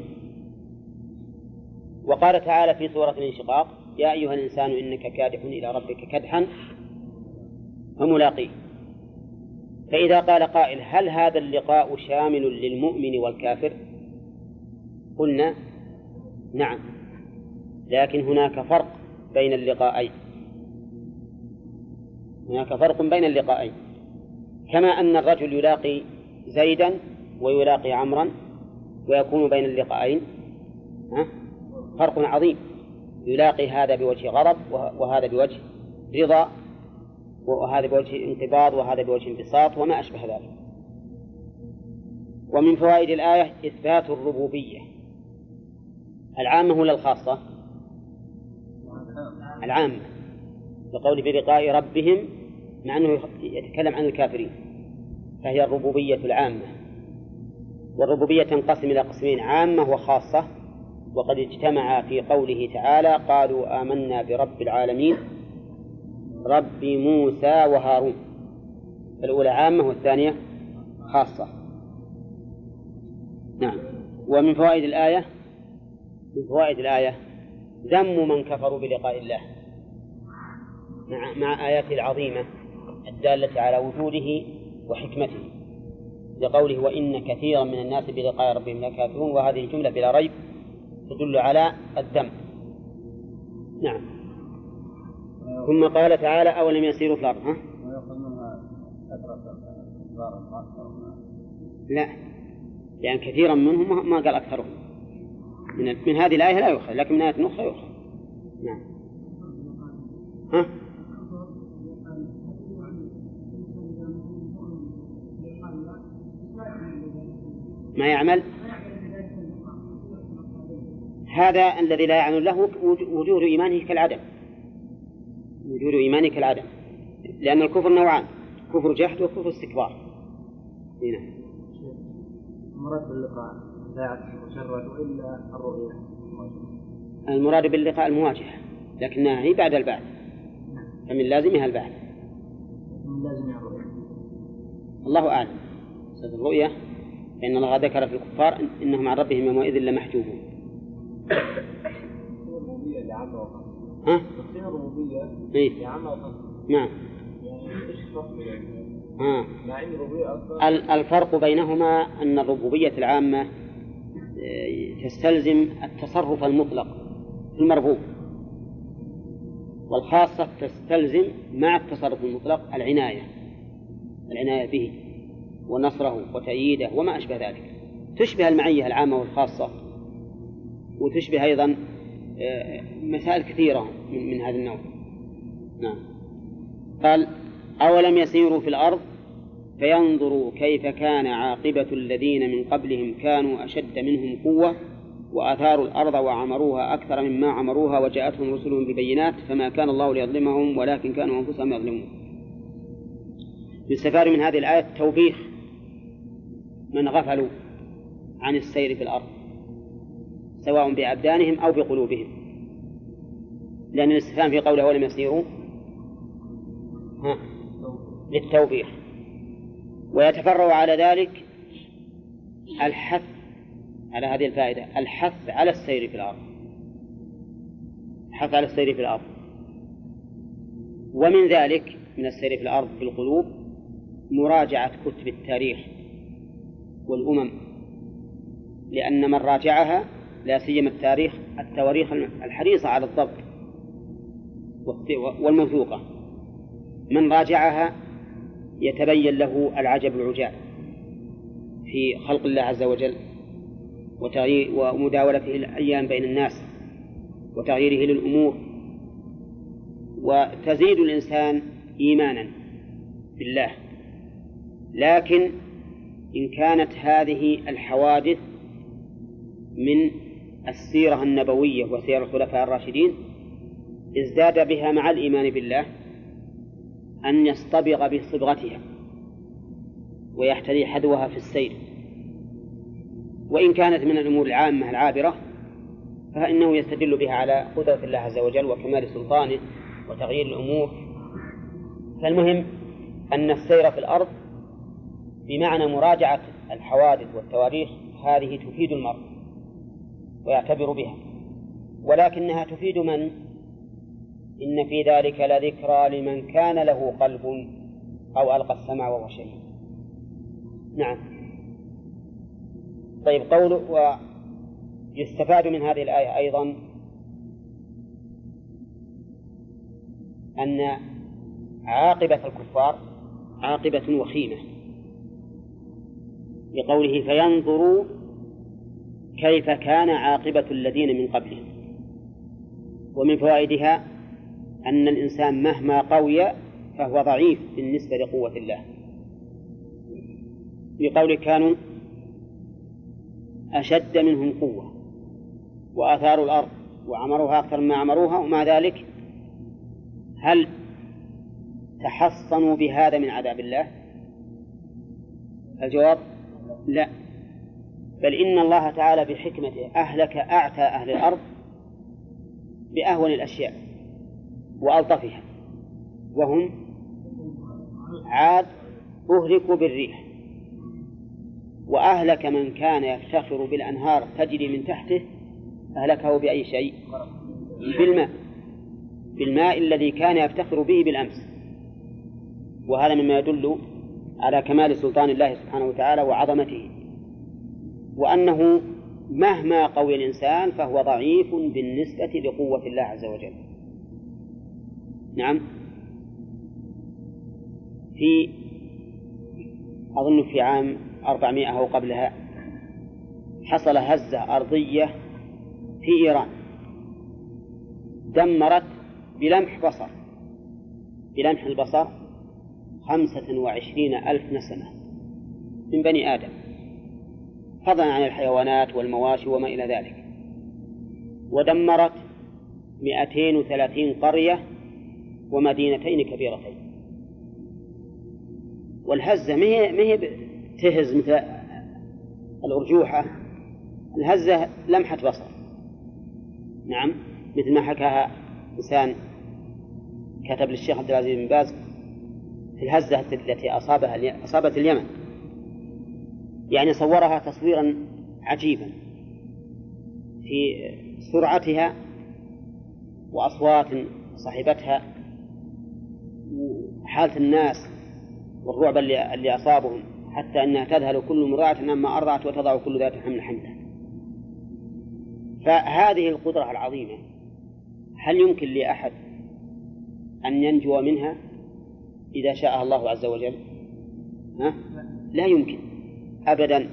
[SPEAKER 1] وقال تعالى في سورة الانشقاق يا أيها الإنسان إنك كادح إلى ربك كدحا فملاقيه. فإذا قال قائل هل هذا اللقاء شامل للمؤمن والكافر؟ قلنا نعم، لكن هناك فرق بين اللقاءين. كما أن الرجل يلاقي زيدا ويلاقي عمرا ويكون بين اللقاءين فرق عظيم، يلاقي هذا بوجه غضب وهذا بوجه رضا، وهذا بوجه انقباض وهذا بوجه انبساط وما أشبه ذلك. ومن فوائد الآية إثبات الربوبية العامة ولا الخاصة؟ العامة، لقوله بلقاء ربهم، مع أنه يتكلم عن الكافرين، فهي الربوبية العامة. والربوبية تنقسم إلى قسمين: عامة وخاصة، وقد اجتمع في قوله تعالى: قالوا آمنا برب العالمين رب موسى وهارون. الأولى عامة والثانية خاصة. نعم. ومن فوائد الآية ذم من كفروا بلقاء الله مع آياته العظيمة الدالة على وجوده وحكمته، لقوله: وإن كثيرا من الناس بلقاء ربهم لكافرون. وهذه الجملة بلا ريب تدل على الذم. نعم. ثم قال تعالى: أولم يسيروا في الأرض. لا، لأن كثيرا منهم ما قال أكثرهم. من هذه الآية لا يؤخذ، لكن من آية أخرى يؤخذ. نعم. ما يعمل هذا الذي لا يعمل له وجود إيمانه كالعدم، وجود إيمانه كالعدم، لأن الكفر نوعان: كفر جحد وكفر استكبار. هنا
[SPEAKER 2] المراد باللقاء لا يعرف مجرد إلا الرؤية.
[SPEAKER 1] المراد باللقاء المواجهة، لكنها هي بعد البعث، فمن لازمها البعث.
[SPEAKER 2] من لازمها الرؤية. الله
[SPEAKER 1] أعلم. الرؤية فإن الله ذكر في الكفار إنهم عن ربهم يومئذ لمحجوبون.
[SPEAKER 2] الربوبية لعامة وخاصة. تقسيم الربوبية لعامة وخاصة.
[SPEAKER 1] نعم.
[SPEAKER 2] إيش الفرق مع أن الربوبية
[SPEAKER 1] الفرق بينهما أن الربوبية العامة تستلزم التصرف المطلق في المربوب، والخاصة تستلزم مع التصرف المطلق العناية به ونصره وتأييده وما أشبه ذلك. تشبه المعية العامة والخاصة، وتشبه أيضا مسائل كثيرة من هذا النوع. نعم. قال: أولم يسيروا في الأرض فينظروا كيف كان عاقبة الذين من قبلهم كانوا أشد منهم قوة وأثاروا الأرض وعمروها أكثر مما عمروها وجاءتهم رسلهم بالبينات فما كان الله ليظلمهم ولكن كانوا أنفسهم يظلمون. يستفاد من هذه الآية توبيخ من غفلوا عن السير في الأرض سواء بأبدانهم أو بقلوبهم، لأن الاستفهام في قوله ولم يسيروا للتوبيخ. ويتفرع على ذلك الحث على هذه الفائدة، الحث على السير في الأرض، الحث على السير في الأرض. ومن ذلك من السير في الأرض في القلوب مراجعة كتب التاريخ والأمم، لأن من راجعها لا سيما التواريخ الحريصة على الضبط والموثوقة، من راجعها يتبين له العجب العجاب في خلق الله عز وجل ومداولته الأيام بين الناس وتغييره للأمور، وتزيد الإنسان إيمانا بالله. لكن إن كانت هذه الحوادث من السيرة النبوية وسير الخلفاء الراشدين ازداد بها مع الإيمان بالله أن يصطبغ بصبغتها ويحتذي حذوها في السير. وإن كانت من الأمور العامة العابرة فإنه يستدل بها على قدرة الله عز وجل وكمال سلطانه وتغيير الأمور. فالمهم أن السير في الأرض بمعنى مراجعة الحوادث والتواريخ هذه تفيد المرء ويعتبر بها، ولكنها تفيد من؟ إن في ذلك لذكرى لمن كان له قلب أو ألقى السمع وهو شهيد. نعم. طيب، قوله ويستفاد من هذه الآية أيضا أن عاقبة الكفار عاقبة وخيمة، بقوله فينظروا كيف كان عاقبة الذين من قبلهم. ومن فوائدها أن الإنسان مهما قوي فهو ضعيف بالنسبة لقوة الله، بقوله كانوا أشد منهم قوة وآثاروا الأرض وعمروها أكثر مما عمروها، ومع ذلك هل تحصنوا بهذا من عذاب الله؟ الجواب لا، بل إن الله تعالى بحكمته أهلك أعتى أهل الأرض بأهون الأشياء وألطفها، وهم عاد أهلكوا بالريح، وأهلك من كان يفتخر بالأنهار تجري من تحته أهلكه بأي شيء؟ بالماء الذي كان يفتخر به بالأمس. وهذا مما يدل على كمال سلطان الله سبحانه وتعالى وعظمته، وأنه مهما قوي الإنسان فهو ضعيف بالنسبة لقوة الله عز وجل. نعم، أظن في عام 400 أو قبلها حصل هزة أرضية في إيران دمرت بلمح البصر 25,000 نسمة من بني آدم، فضلا عن الحيوانات والمواشي وما إلى ذلك، ودمرت 230 قرية ومدينتين كبيرتين. والهزة ما هي تهز مثل الأرجوحة، الهزة لمحة بصر. نعم، مثل ما حكاها إنسان كتب للشيخ عبد العزيز بن باز في الهزة التي أصابت اليمن، يعني صورها تصويرا عجيبا في سرعتها وأصوات صاحبتها وحالة الناس والرعب اللي أصابهم، حتى أنها تذهل كل مرضعة عما أرضعت وتضع كل ذات حمل حملها. فهذه القدرة العظيمة هل يمكن لأحد أن ينجو منها إذا شاء الله عز وجل؟ لا يمكن أبدا.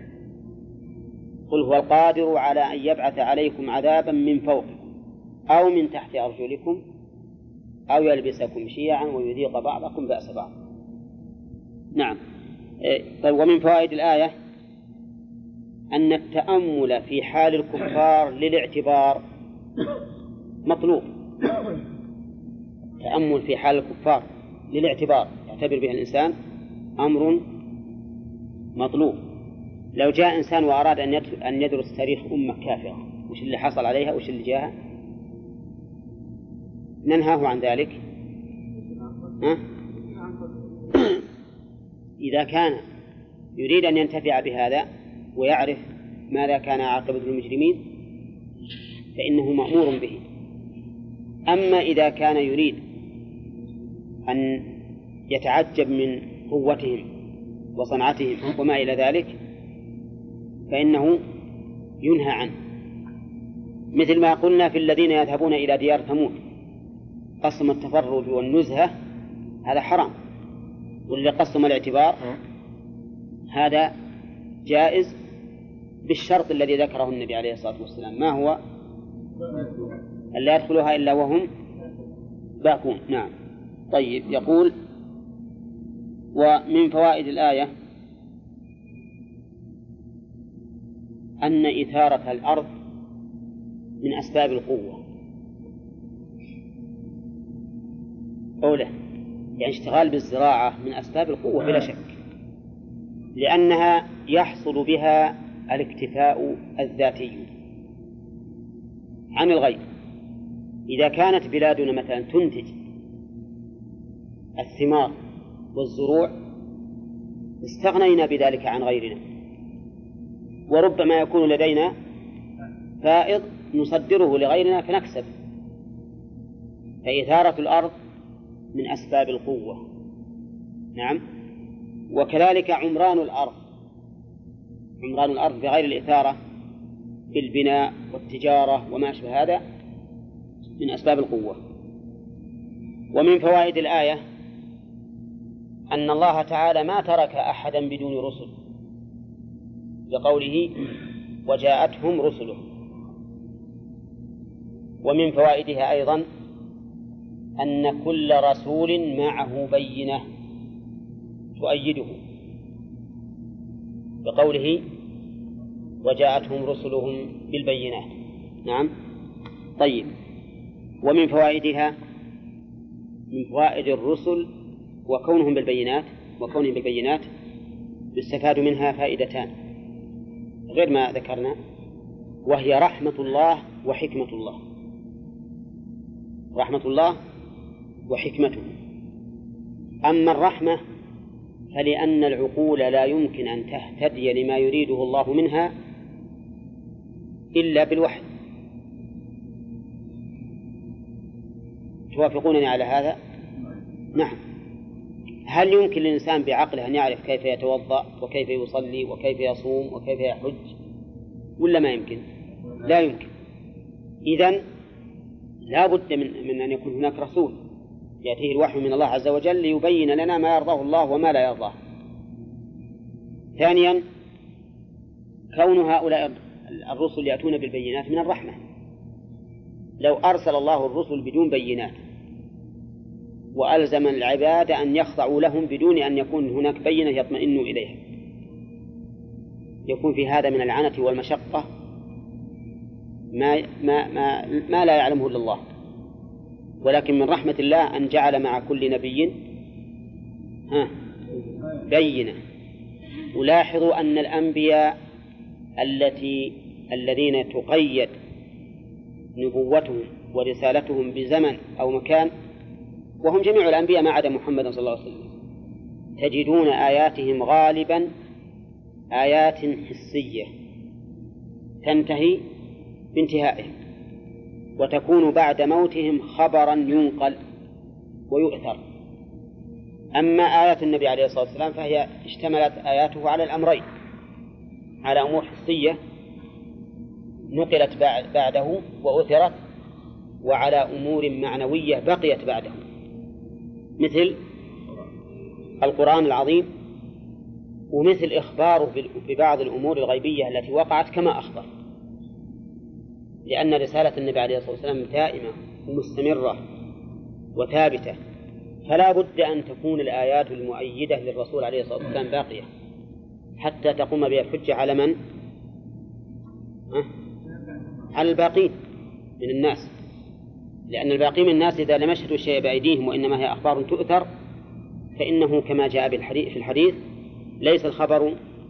[SPEAKER 1] قل هو القادر على أن يبعث عليكم عذابا من فوقكم أو من تحت أرجلكم أو يلبسكم شيعا ويذيق بعضكم بأس بعض. نعم. طيب، ومن فوائد الآية أن التأمل في حال الكفار للاعتبار مطلوب. التأمل في حال الكفار للاعتبار يعتبر به الإنسان أمر مطلوب. لو جاء إنسان وأراد أن يدرس تاريخ أمة كافرة، وش اللي حصل عليها وش اللي جاءها، ننهاه عن ذلك. إذا كان يريد أن ينتفع بهذا ويعرف ماذا كان عاقبة المجرمين فإنه مأمور به. أما إذا كان يريد أن يتعجب من قوتهم وصنعتهم وما إلى ذلك فإنه ينهى عنه، مثل ما قلنا في الذين يذهبون إلى ديار ثمود، قسم التفرج والنزهة هذا حرام، واللي قسم الاعتبار هذا جائز بالشرط الذي ذكره النبي عليه الصلاة والسلام، ما هو؟ ألا يدخلها إلا وهم باكون. نعم. طيب، يقول ومن فوائد الآية أن إثارة الأرض من أسباب القوة أولا، يعني اشتغال بالزراعة من أسباب القوة بلا شك، لأنها يحصل بها الاكتفاء الذاتي عن الغير. إذا كانت بلادنا مثلا تنتج الثمار والزروع استغنينا بذلك عن غيرنا، وربما يكون لدينا فائض نصدره لغيرنا فنكسب. فإثارة الأرض من أسباب القوة. نعم. وكذلك عمران الأرض بغير الإثارة بالبناء والتجارة وما أشبه هذا من أسباب القوة. ومن فوائد الآية أن الله تعالى ما ترك أحدا بدون رسل، لقوله وجاءتهم رسلهم. ومن فوائدها أيضا أن كل رسول معه بينة تؤيده، بقوله وجاءتهم رسلهم بالبينات. نعم. طيب، ومن فوائدها، من فوائد الرسل وكونهم بالبينات يستفاد منها فائدتان غير ما ذكرنا، وهي رحمة الله وحكمة الله. رحمة الله وحكمته. أما الرحمة فلأن العقول لا يمكن أن تهتدي لما يريده الله منها إلا بالوحي. توافقونني على هذا؟ نعم. هل يمكن للإنسان بعقله أن يعرف كيف يتوضأ وكيف يصلي وكيف يصوم وكيف يحج، ولا ما يمكن؟ لا يمكن. إذن لا بد من أن يكون هناك رسول يأتيه الوحي من الله عز وجل ليبين لنا ما يرضاه الله وما لا يرضاه. ثانيا، كون هؤلاء الرسل يأتون بالبينات من الرحمة. لو أرسل الله الرسل بدون بينات وألزم العباد أن يخضعوا لهم بدون أن يكون هناك بينة يطمئنوا إليها، يكون في هذا من العنة والمشقة ما لا يعلمه إلا الله. ولكن من رحمة الله أن جعل مع كل نبي بينة. ولاحظوا أن الأنبياء الذين تقيد نبوتهم ورسالتهم بزمن أو مكان، وهم جميع الأنبياء ما عدا محمد صلى الله عليه وسلم، تجدون آياتهم غالبا آيات حسية تنتهي بانتهائهم، وتكون بعد موتهم خبرا ينقل ويؤثر. أما آيات النبي عليه الصلاة والسلام فهي اشتملت آياته على الأمرين، على أمور حسية نقلت بعده وأثرت، وعلى أمور معنوية بقيت بعده، مثل القرآن العظيم، ومثل إخباره ببعض الأمور الغيبية التي وقعت كما أخبر، لأن رسالة النبي عليه الصلاة والسلام دائمة ومستمرة وثابتة، فلا بد أن تكون الآيات المؤيدة للرسول عليه الصلاة والسلام باقية حتى تقوم بها الحجة على من؟ على الباقين من الناس، لأن الباقي من الناس إذا لم يشهدوا الشيء بأيديهم وإنما هي أخبار تؤثر، فإنه كما جاء في الحديث ليس الخبر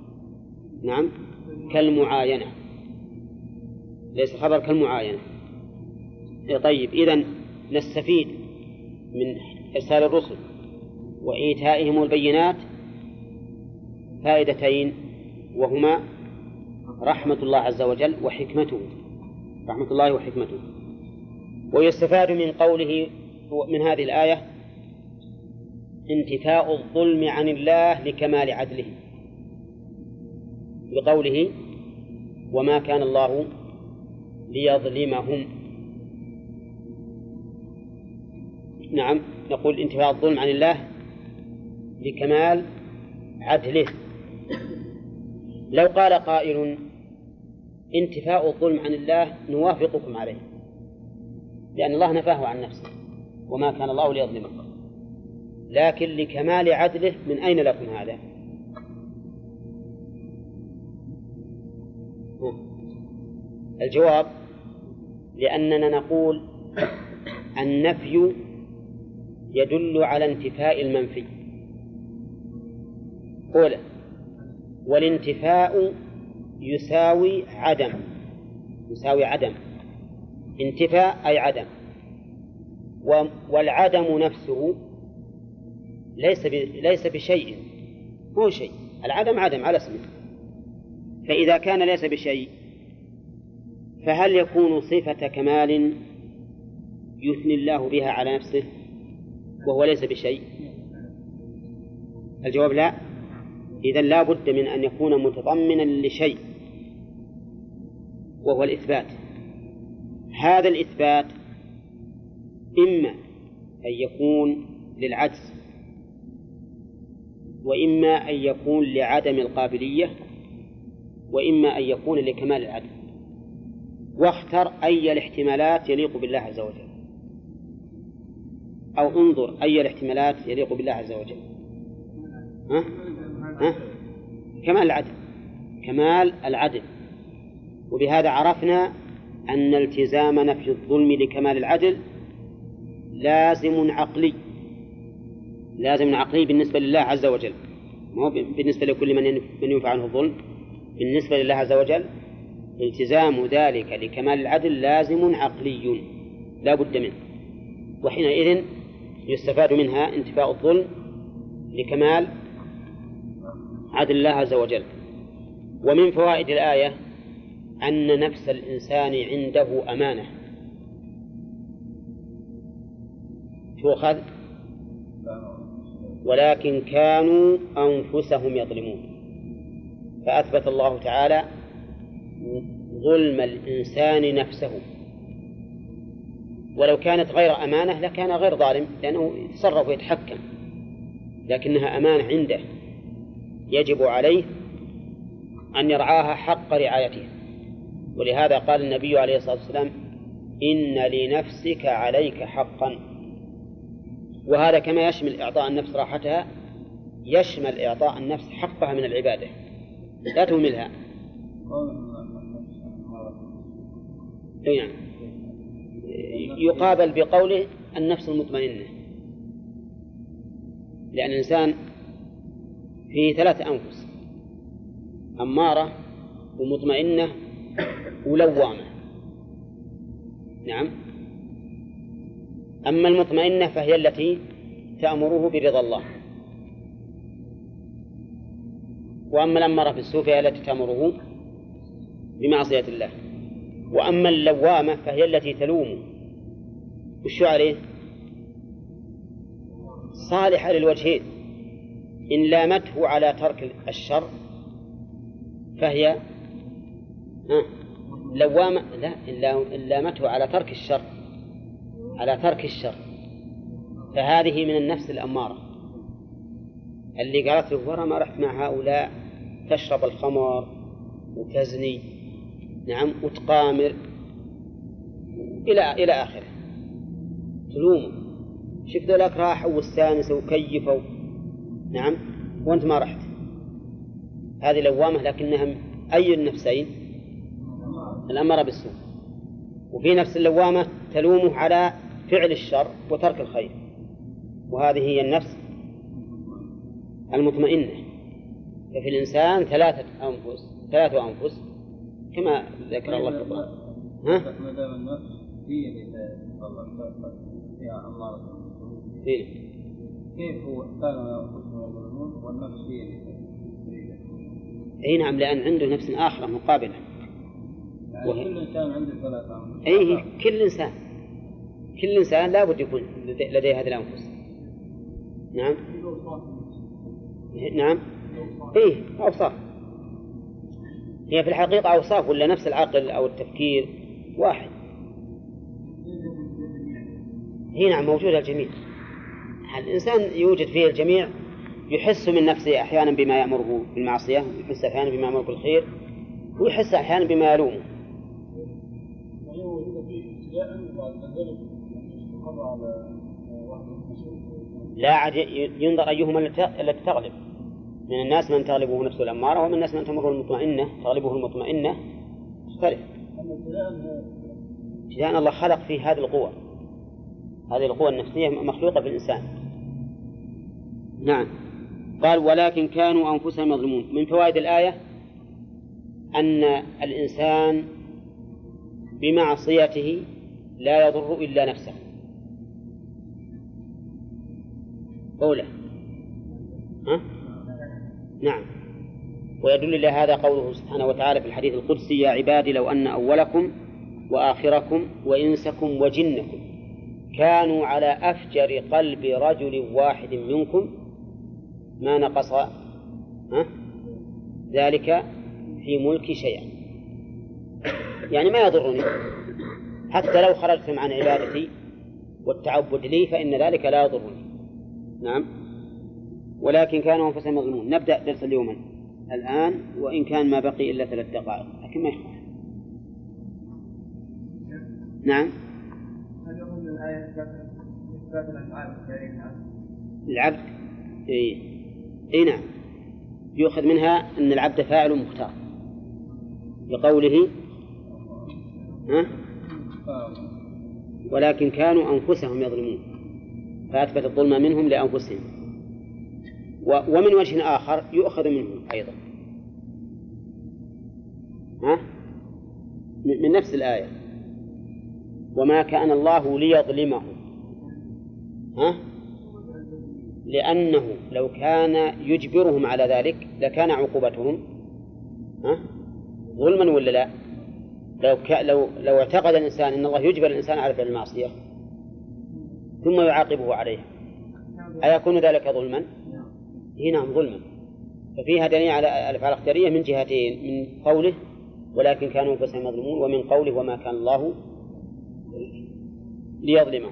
[SPEAKER 1] كالمعاينة، ليس الخبر كالمعاينة. طيب، إذن نستفيد من إرسال الرسل وإيتائهم البينات فائدتين، وهما رحمة الله عز وجل وحكمته، رحمة الله وحكمته. ويستفاد من قوله من هذه الآية انتفاء الظلم عن الله لكمال عدله، بقوله وما كان الله ليظلمهم. نعم، نقول انتفاء الظلم عن الله لكمال عدله. لو قال قائل انتفاء الظلم عن الله نوافقكم عليه، لأن الله نفاه عن نفسه وما كان الله ليظلمكم، لكن لكمال عدله من أين لكم هذا؟ الجواب لأننا نقول النفي يدل على انتفاء المنفي أولا، والانتفاء يساوي عدم، انتفاء أي عدم، والعدم نفسه ليس بشيء، هو شيء، العدم عدم على اسمه. فإذا كان ليس بشيء فهل يكون صفة كمال يثني الله بها على نفسه وهو ليس بشيء؟ الجواب لا. إذن لا بد من أن يكون متضمنا لشيء وهو الإثبات. هذا الإثبات إما أن يكون للعجز، وإما أن يكون لعدم القابلية، وإما أن يكون لكمال العدل. واختر أي الاحتمالات يليق بالله عز وجل، أو انظر أي الاحتمالات يليق بالله عز وجل. كمال العدل، كمال العدل. وبهذا عرفنا أن التزام نفي الظلم لكمال العدل لازم عقلي، لازم عقلي بالنسبة لله عز وجل، مو بالنسبة لكل من ينفع عنه الظلم. بالنسبة لله عز وجل التزام ذلك لكمال العدل لازم عقلي لا بد منه، وحينئذ يستفاد منها انتفاء الظلم لكمال عدل الله عز وجل. ومن فوائد الآية أن نفس الإنسان عنده أمانة تؤخذ، ولكن كانوا أنفسهم يظلمون، فأثبت الله تعالى ظلم الإنسان نفسه. ولو كانت غير أمانة لكان غير ظالم لأنه يتصرف ويتحكم، لكنها أمانة عنده يجب عليه أن يرعاها حق رعايتها. ولهذا قال النبي عليه الصلاة والسلام إن لنفسك عليك حقا. وهذا كما يشمل إعطاء النفس راحتها يشمل إعطاء النفس حقها من العبادة، لا تهملها. يعني يقابل بقوله النفس المطمئنة، لأن الإنسان فيه 3 أنفس: أمارة ومطمئنة ولوامة. نعم. أما المطمئنة فهي التي تأمره برضا الله، وأما الأمارة بالسوء فهي التي تأمره بمعصية الله. وأما اللوامة فهي التي تلومه، وش عليه؟ صالحة للوجهين، إن لامته على ترك الشر فهي لوامة، لا، إن لامته على ترك الشر، على ترك الشر فهذه من النفس الأمارة اللي قالت له ورا ما رحت مع هؤلاء تشرب الخمر وتزني، نعم، وتقامر إلى آخره، تلومه، شوف ذلك راحوا واستانسوا وكيفوا، نعم، وأنت ما رحت. هذه لوامة، لكنها أي النفسين؟ الأمارة بالسوء. وفي نفس اللوامة تلومه على فعل الشر وترك الخير، وهذه هي النفس المطمئنة. ففي الإنسان 3 أنفس كما ذكر الله في القرآن.
[SPEAKER 3] ما دام النفس هي اللي فيها أمارة
[SPEAKER 1] إيه؟
[SPEAKER 3] كيف هو كانوا ينفسهم يظلمون والنفس هي اللي
[SPEAKER 1] أي نعم، لأن عنده نفس آخرة مقابلة.
[SPEAKER 3] يعني كل إنسان عنده 3 أنفس.
[SPEAKER 1] أي كل إنسان لا بد يكون لديه هذه الأنفس. نعم. نعم. إيه أوصاف، هي في الحقيقة أوصاف، ولا نفس العقل أو التفكير واحد. هي نعم موجودة الجميع. الإنسان يوجد فيه الجميع، يحس من نفسه أحيانا بما يأمره بالمعصية، ويحس أحيانا بما يأمره بالخير، ويحس أحيانا بما يلومه. لا عاد ينظر أيهما التي تغلب. من الناس من تغلبه نفسه الأمارة، ومن الناس من تمره المطمئنة تغلبه المطمئنة، تختلف. ابتداء الله خلق فيه هذه القوة، هذه القوة النفسية مخلوقة في الإنسان. نعم. قال ولكن كانوا أنفسهم يظلمون. من فوائد الآية أن الإنسان بمعصيته لا يضر إلا نفسه. قوله نعم. ويدل لهذا قوله سبحانه وتعالى في الحديث القدسي يا عبادي لو أن أولكم وآخركم وإنسكم وجنكم كانوا على أفجر قلب رجل واحد منكم ما نقص ذلك في ملك شيئا. يعني ما يضرني حتى لو خرجتم عن عبادتي والتعبد لي فإن ذلك لا يضرني. نعم. ولكن كانوا أنفسهم يظلمون. نبدأ درس اليوم. الآن، وإن كان ما بقي إلا 3 دقائق لكن ما يخالف. نعم.
[SPEAKER 4] هل يؤخذ من الآية إثبات الأفعال
[SPEAKER 1] العبد؟ إيه نعم، يؤخذ منها أن العبد فاعل مختار لقوله ولكن كانوا أنفسهم يظلمون، فأثبت الظلم منهم لأنفسهم. ومن وجه آخر يؤخذ منهم أيضا من نفس الآية: وما كان الله ليظلمهم، لأنه لو كان يجبرهم على ذلك لكان عقوبتهم ظلما ولا لا؟ لو اعتقد الإنسان أن الله يجبر الإنسان على فعل المعصية ثم يعاقبه عليها أيكون ذلك ظلما؟ هنا ظلما. ففيها دليل على الأفعال الاختيارية من جهتين: من قوله ولكن كانوا أنفسهم يظلمون، ومن قوله وما كان الله ليظلمهم.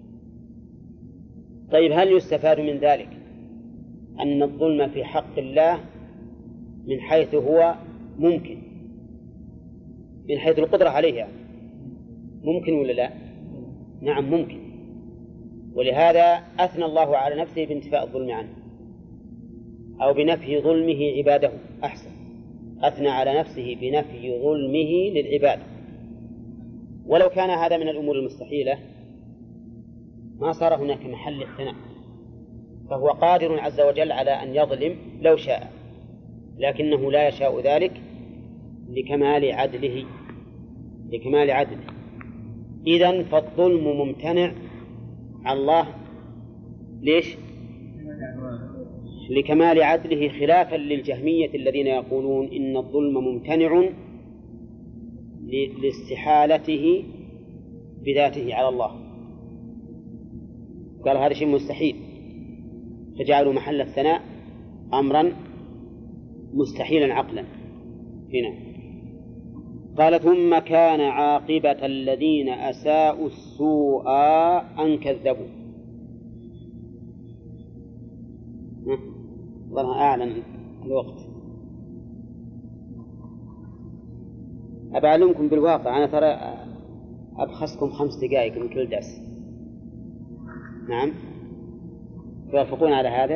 [SPEAKER 1] طيب، هل يستفاد من ذلك أن الظلم في حق الله من حيث هو ممكن، من حيث القدرة عليه يعني ممكن ولا لا؟ نعم ممكن. ولهذا أثنى الله على نفسه بانتفاء الظلم عنه، أو بنفي ظلمه عباده. أحسن، أثنى على نفسه بنفي ظلمه للعباد. ولو كان هذا من الأمور المستحيلة ما صار هناك محل للثناء، فهو قادر عز وجل على أن يظلم لو شاء، لكنه لا يشاء ذلك لكمال عدله. إذن فالظلم ممتنع عن الله. ليش؟ لكمال عدله، خلافا للجهمية الذين يقولون إن الظلم ممتنع لاستحالته بذاته على الله. قال هذا شيء مستحيل، فجعلوا محل الثناء أمرا مستحيلا عقلا. هنا قال ثم كان عاقبة الذين أساءوا السوء أن كذبوا. ظنها أعلن الوقت. أبعلمكم بالواقع، أنا ترى أبخسكم 5 دقائق من كل درس. نعم، توافقون على هذا؟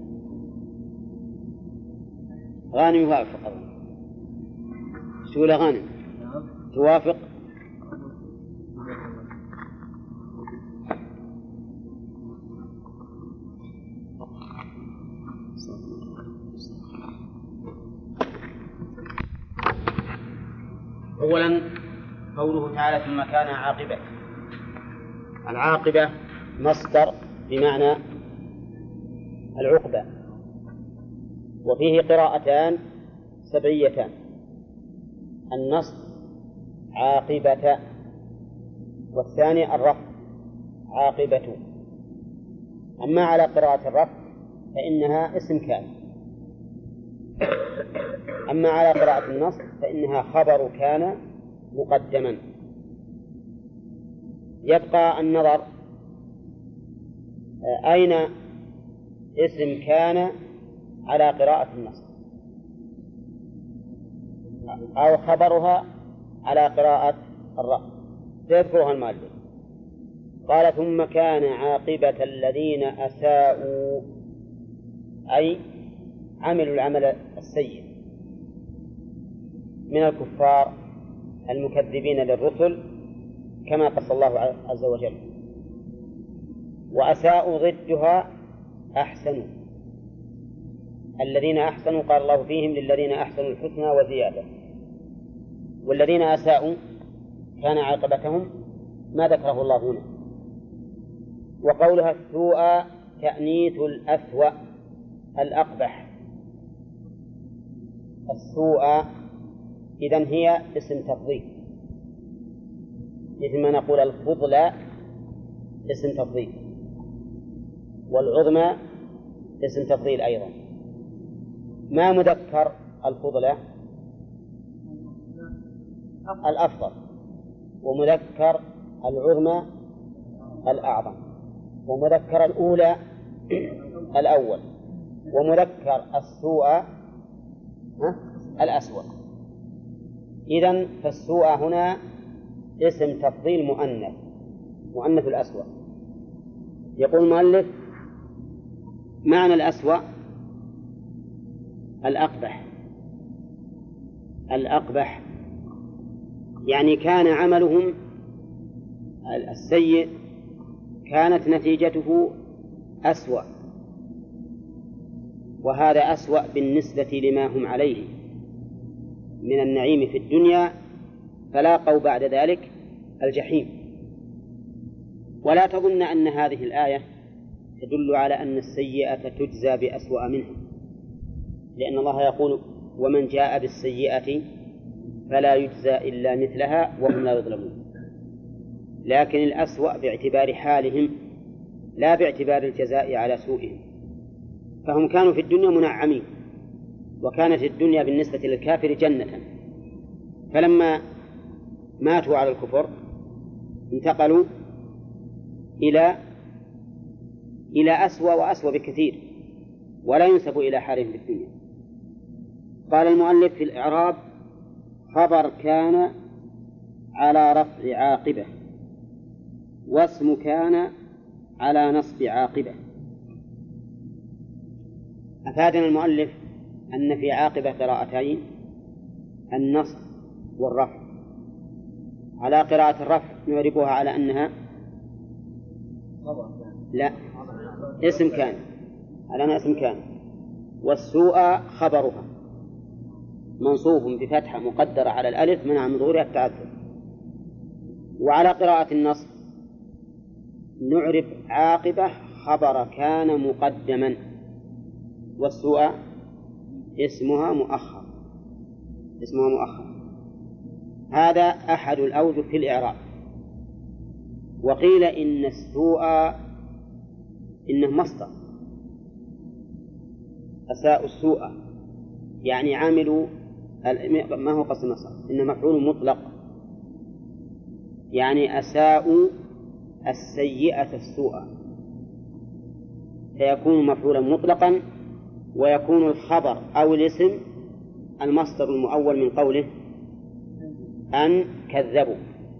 [SPEAKER 1] غانم يوافق. شو لا غانم توافق؟ أولا قوله تعالى ثم كان عاقبة. العاقبة مصدر بمعنى العقبة، وفيه قراءتان سبعيتان: النصب عاقبة، والثاني الرفع عاقبة. أما على قراءة الرفع فإنها اسم كان، أما على قراءة النصب فإنها خبر كان مقدما. يبقى النظر أين اسم كان على قراءة النصب أو خبرها على قراءة الرفع، سيذكرها المؤلف. قال ثم كان عاقبة الذين أساءوا، أي عملوا العمل السيء من الكفار المكذبين للرسل كما قص الله عز وجل. وأساءوا ضدها أحسنوا. الذين أحسنوا قال الله فيهم للذين أحسنوا الحسنى وزيادة. والذين أساءوا كان عاقبتهم ما ذكره الله هنا. وقولها السوء تأنيث الأسوأ الأقبح. السوء إذن هي اسم تفضيل، مثل ما نقول الفضلى اسم تفضيل، والعظمى اسم تفضيل أيضا. ما مذكر الفضلى؟ الأفضل، ومذكر العظمى الأعظم، ومذكر الأولى الأول، ومذكر السوء الأسوأ. إذن فالسوء هنا اسم تفضيل مؤنث الأسوأ. يقول المؤلف معنى الأسوأ الأقبح يعني كان عملهم السيء كانت نتيجته أسوأ، وهذا أسوأ بالنسبة لما هم عليه من النعيم في الدنيا، فلاقوا بعد ذلك الجحيم. ولا تظن أن هذه الآية تدل على أن السيئة تجزى بأسوأ منها، لأن الله يقول ومن جاء بالسيئة فلا يجزى إلا مثلها وهم لا يظلمون. لكن الأسوأ باعتبار حالهم لا باعتبار الجزاء على سوءهم. فهم كانوا في الدنيا منعمين، وكانت الدنيا بالنسبة للكافر جنة، فلما ماتوا على الكفر انتقلوا إلى أسوأ وأسوأ بكثير، ولا ينسب إلى حالهم في الدنيا. قال المؤلف في الإعراب خبر كان على رفع عاقبة، واسم كان على نصب عاقبة. أفادنا المؤلف أن في عاقبة قراءتين، النصب والرفع. على قراءة الرفع نعربها على أنها لا اسم كان، على أنها اسم كان، والسوء خبرها منصوب بفتحة مقدرة على الألف منع من ظهورها التعذر. وعلى قراءة النصب نعرب عاقبة خبر كان مقدما، والسوء اسمها مؤخر. هذا أحد الأوجه في الإعراب. وقيل إن السوء إنه مصدر، أساء السوء يعني عامل، ما هو قصد مصدر، إنه مفعول مطلق، يعني أساءوا السيئة السوء، فيكون مفعولا مطلقا، ويكون الخبر أو الاسم المصدر المؤول من قوله أن كذبوا،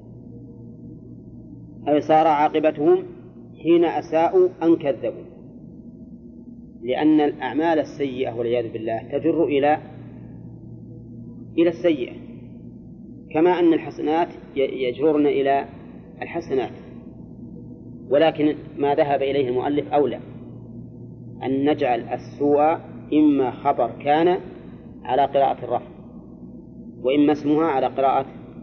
[SPEAKER 1] أي صار عاقبتهم حين أساءوا أن كذبوا، لأن الأعمال السيئة والعياذ بالله تجر إلى السيئة، كما أن الحسنات يجررن إلى الحسنات. ولكن ما ذهب إليه المؤلف أولى أن نجعل السوء إما خبر كان على قراءة الرفع، وإما اسمها على قراءة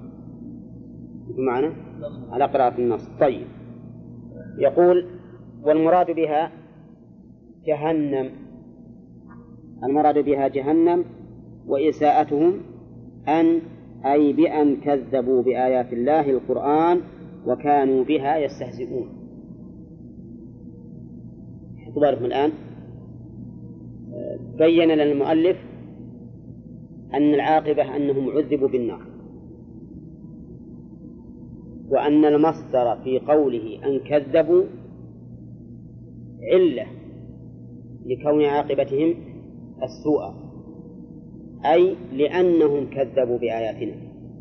[SPEAKER 1] على قراءة النص. طيب، يقول والمراد بها جهنم، المراد بها جهنم، وإساءتهم أي بأن كذبوا بآيات الله القرآن وكانوا بها يستهزئون. اعتباركم الآن بين لنا المؤلف أن العاقبة أنهم عذبوا بالنار، وأن المصدر في قوله أن كذبوا علة لكون عاقبتهم السوء، أي لأنهم كذبوا بآياتنا،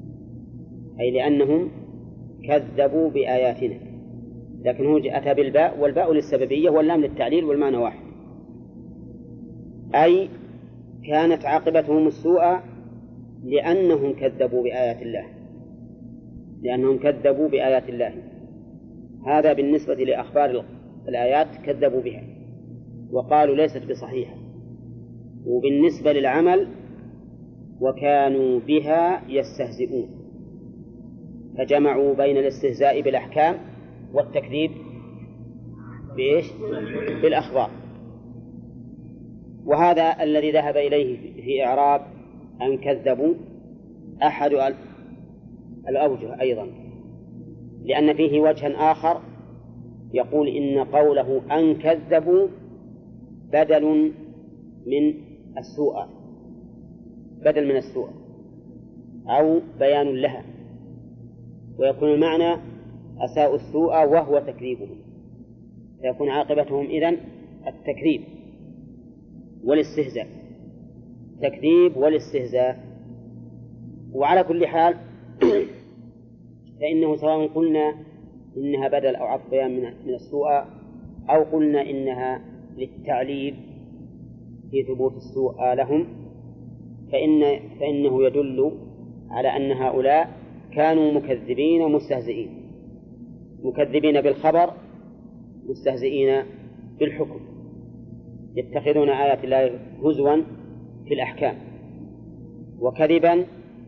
[SPEAKER 1] لكن هو أتى بالباء، والباء للسببية واللام للتعليل والمعنى واحد، أي كانت عاقبتهم السوء لأنهم كذبوا بآيات الله، هذا بالنسبة لأخبار الآيات كذبوا بها وقالوا ليست بصحيحة. وبالنسبة للعمل وكانوا بها يستهزئون، فجمعوا بين الاستهزاء بالأحكام والتكذيب بالأخبار. وهذا الذي ذهب إليه في إعراب أن كذبوا أحد الأوجه أيضا، لأن فيه وجها آخر يقول إن قوله أن كذبوا بدل من السوء أو بيان لها، ويكون المعنى أساءوا السوء وهو تكذيبهم، فيكون عاقبتهم إذن التكذيب والاستهزاء. التكذيب والاستهزاء. وعلى كل حال فإنه سواء قلنا إنها بدل أو عطف بيان من السوء، أو قلنا إنها للتعليل في ثبوت السوء لهم، فإنه يدل على أن هؤلاء كانوا مكذبين مستهزئين، مكذبين بالخبر مستهزئين بالحكم، يتخذون آيات الله هزوا في الأحكام، وكذبا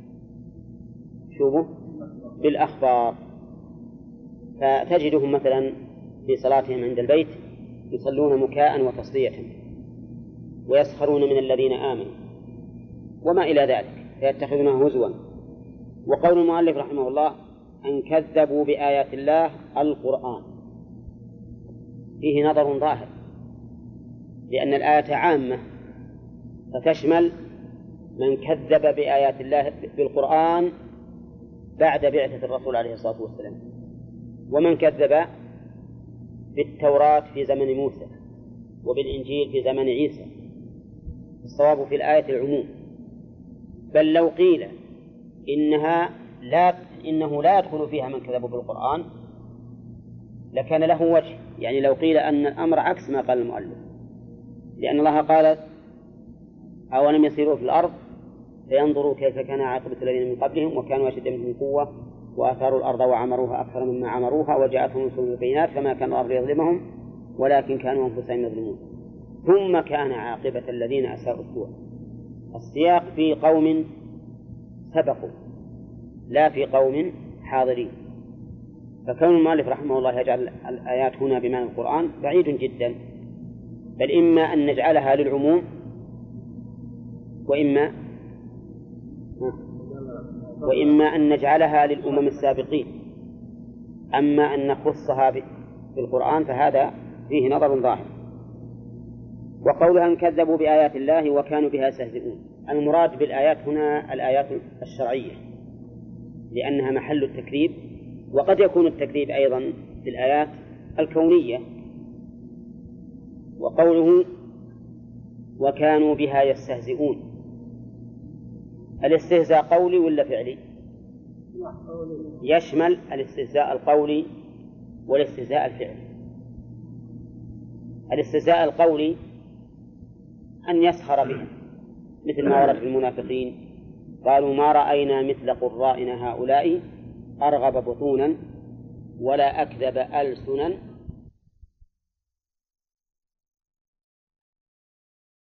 [SPEAKER 1] بالأخبار. فتجدهم مثلا في صلاتهم عند البيت يصلون مكاء وتصدية، ويسخرون من الذين آمنوا وما إلى ذلك، فيتخذونه هزوا. وقول المؤلف رحمه الله أن كذبوا بآيات الله القرآن فيه نظر ظاهر، لأن الآية عامة فتشمل من كذب بآيات الله بالقرآن بعد بعثة الرسول عليه الصلاة والسلام، ومن كذب بالتوراة في زمن موسى وبالإنجيل في زمن عيسى. الصواب في الآية العموم، بل لو قيل إنه لا يدخل فيها من كذب بالقرآن لكان له وجه، يعني لو قيل أن الأمر عكس ما قال المؤلف، لأن الله قال أولم يسيروا في الأرض فينظروا كيف كان عاقبة الذين من قبلهم وكانوا أشد منهم قوة وآثاروا الأرض وعمروها أكثر مما عمروها وجاءتهم رسل بالبينات فما كان الله ليظلمهم ولكن كانوا أنفسهم يظلمون ثم كان عاقبة الذين أساءوا السوء. السياق في قوم سبقوا لا في قوم حاضرين، فكون المؤلف رحمه الله يجعل الآيات هنا بمعنى القرآن بعيد جدا، بل إما أن نجعلها للعموم وإما أن نجعلها للأمم السابقين، أما أن نخصها بالقرآن فهذا فيه نظر ظاهر. وقولها أن كذبوا بآيات الله وكانوا بها يستهزئون، المراد بالآيات هنا الآيات الشرعية لأنها محل التكذيب، وقد يكون التكذيب أيضا في الآيات الكونية. وقوله وكانوا بها يستهزئون، الاستهزاء قولي ولا فعلي؟ يشمل الاستهزاء القولي والاستهزاء الفعلي. الاستهزاء القولي أن يسخر بهم مثل ما ورد في المنافقين قالوا ما رأينا مثل قرائنا هؤلاء أرغب بطونا ولا أكذب ألسنا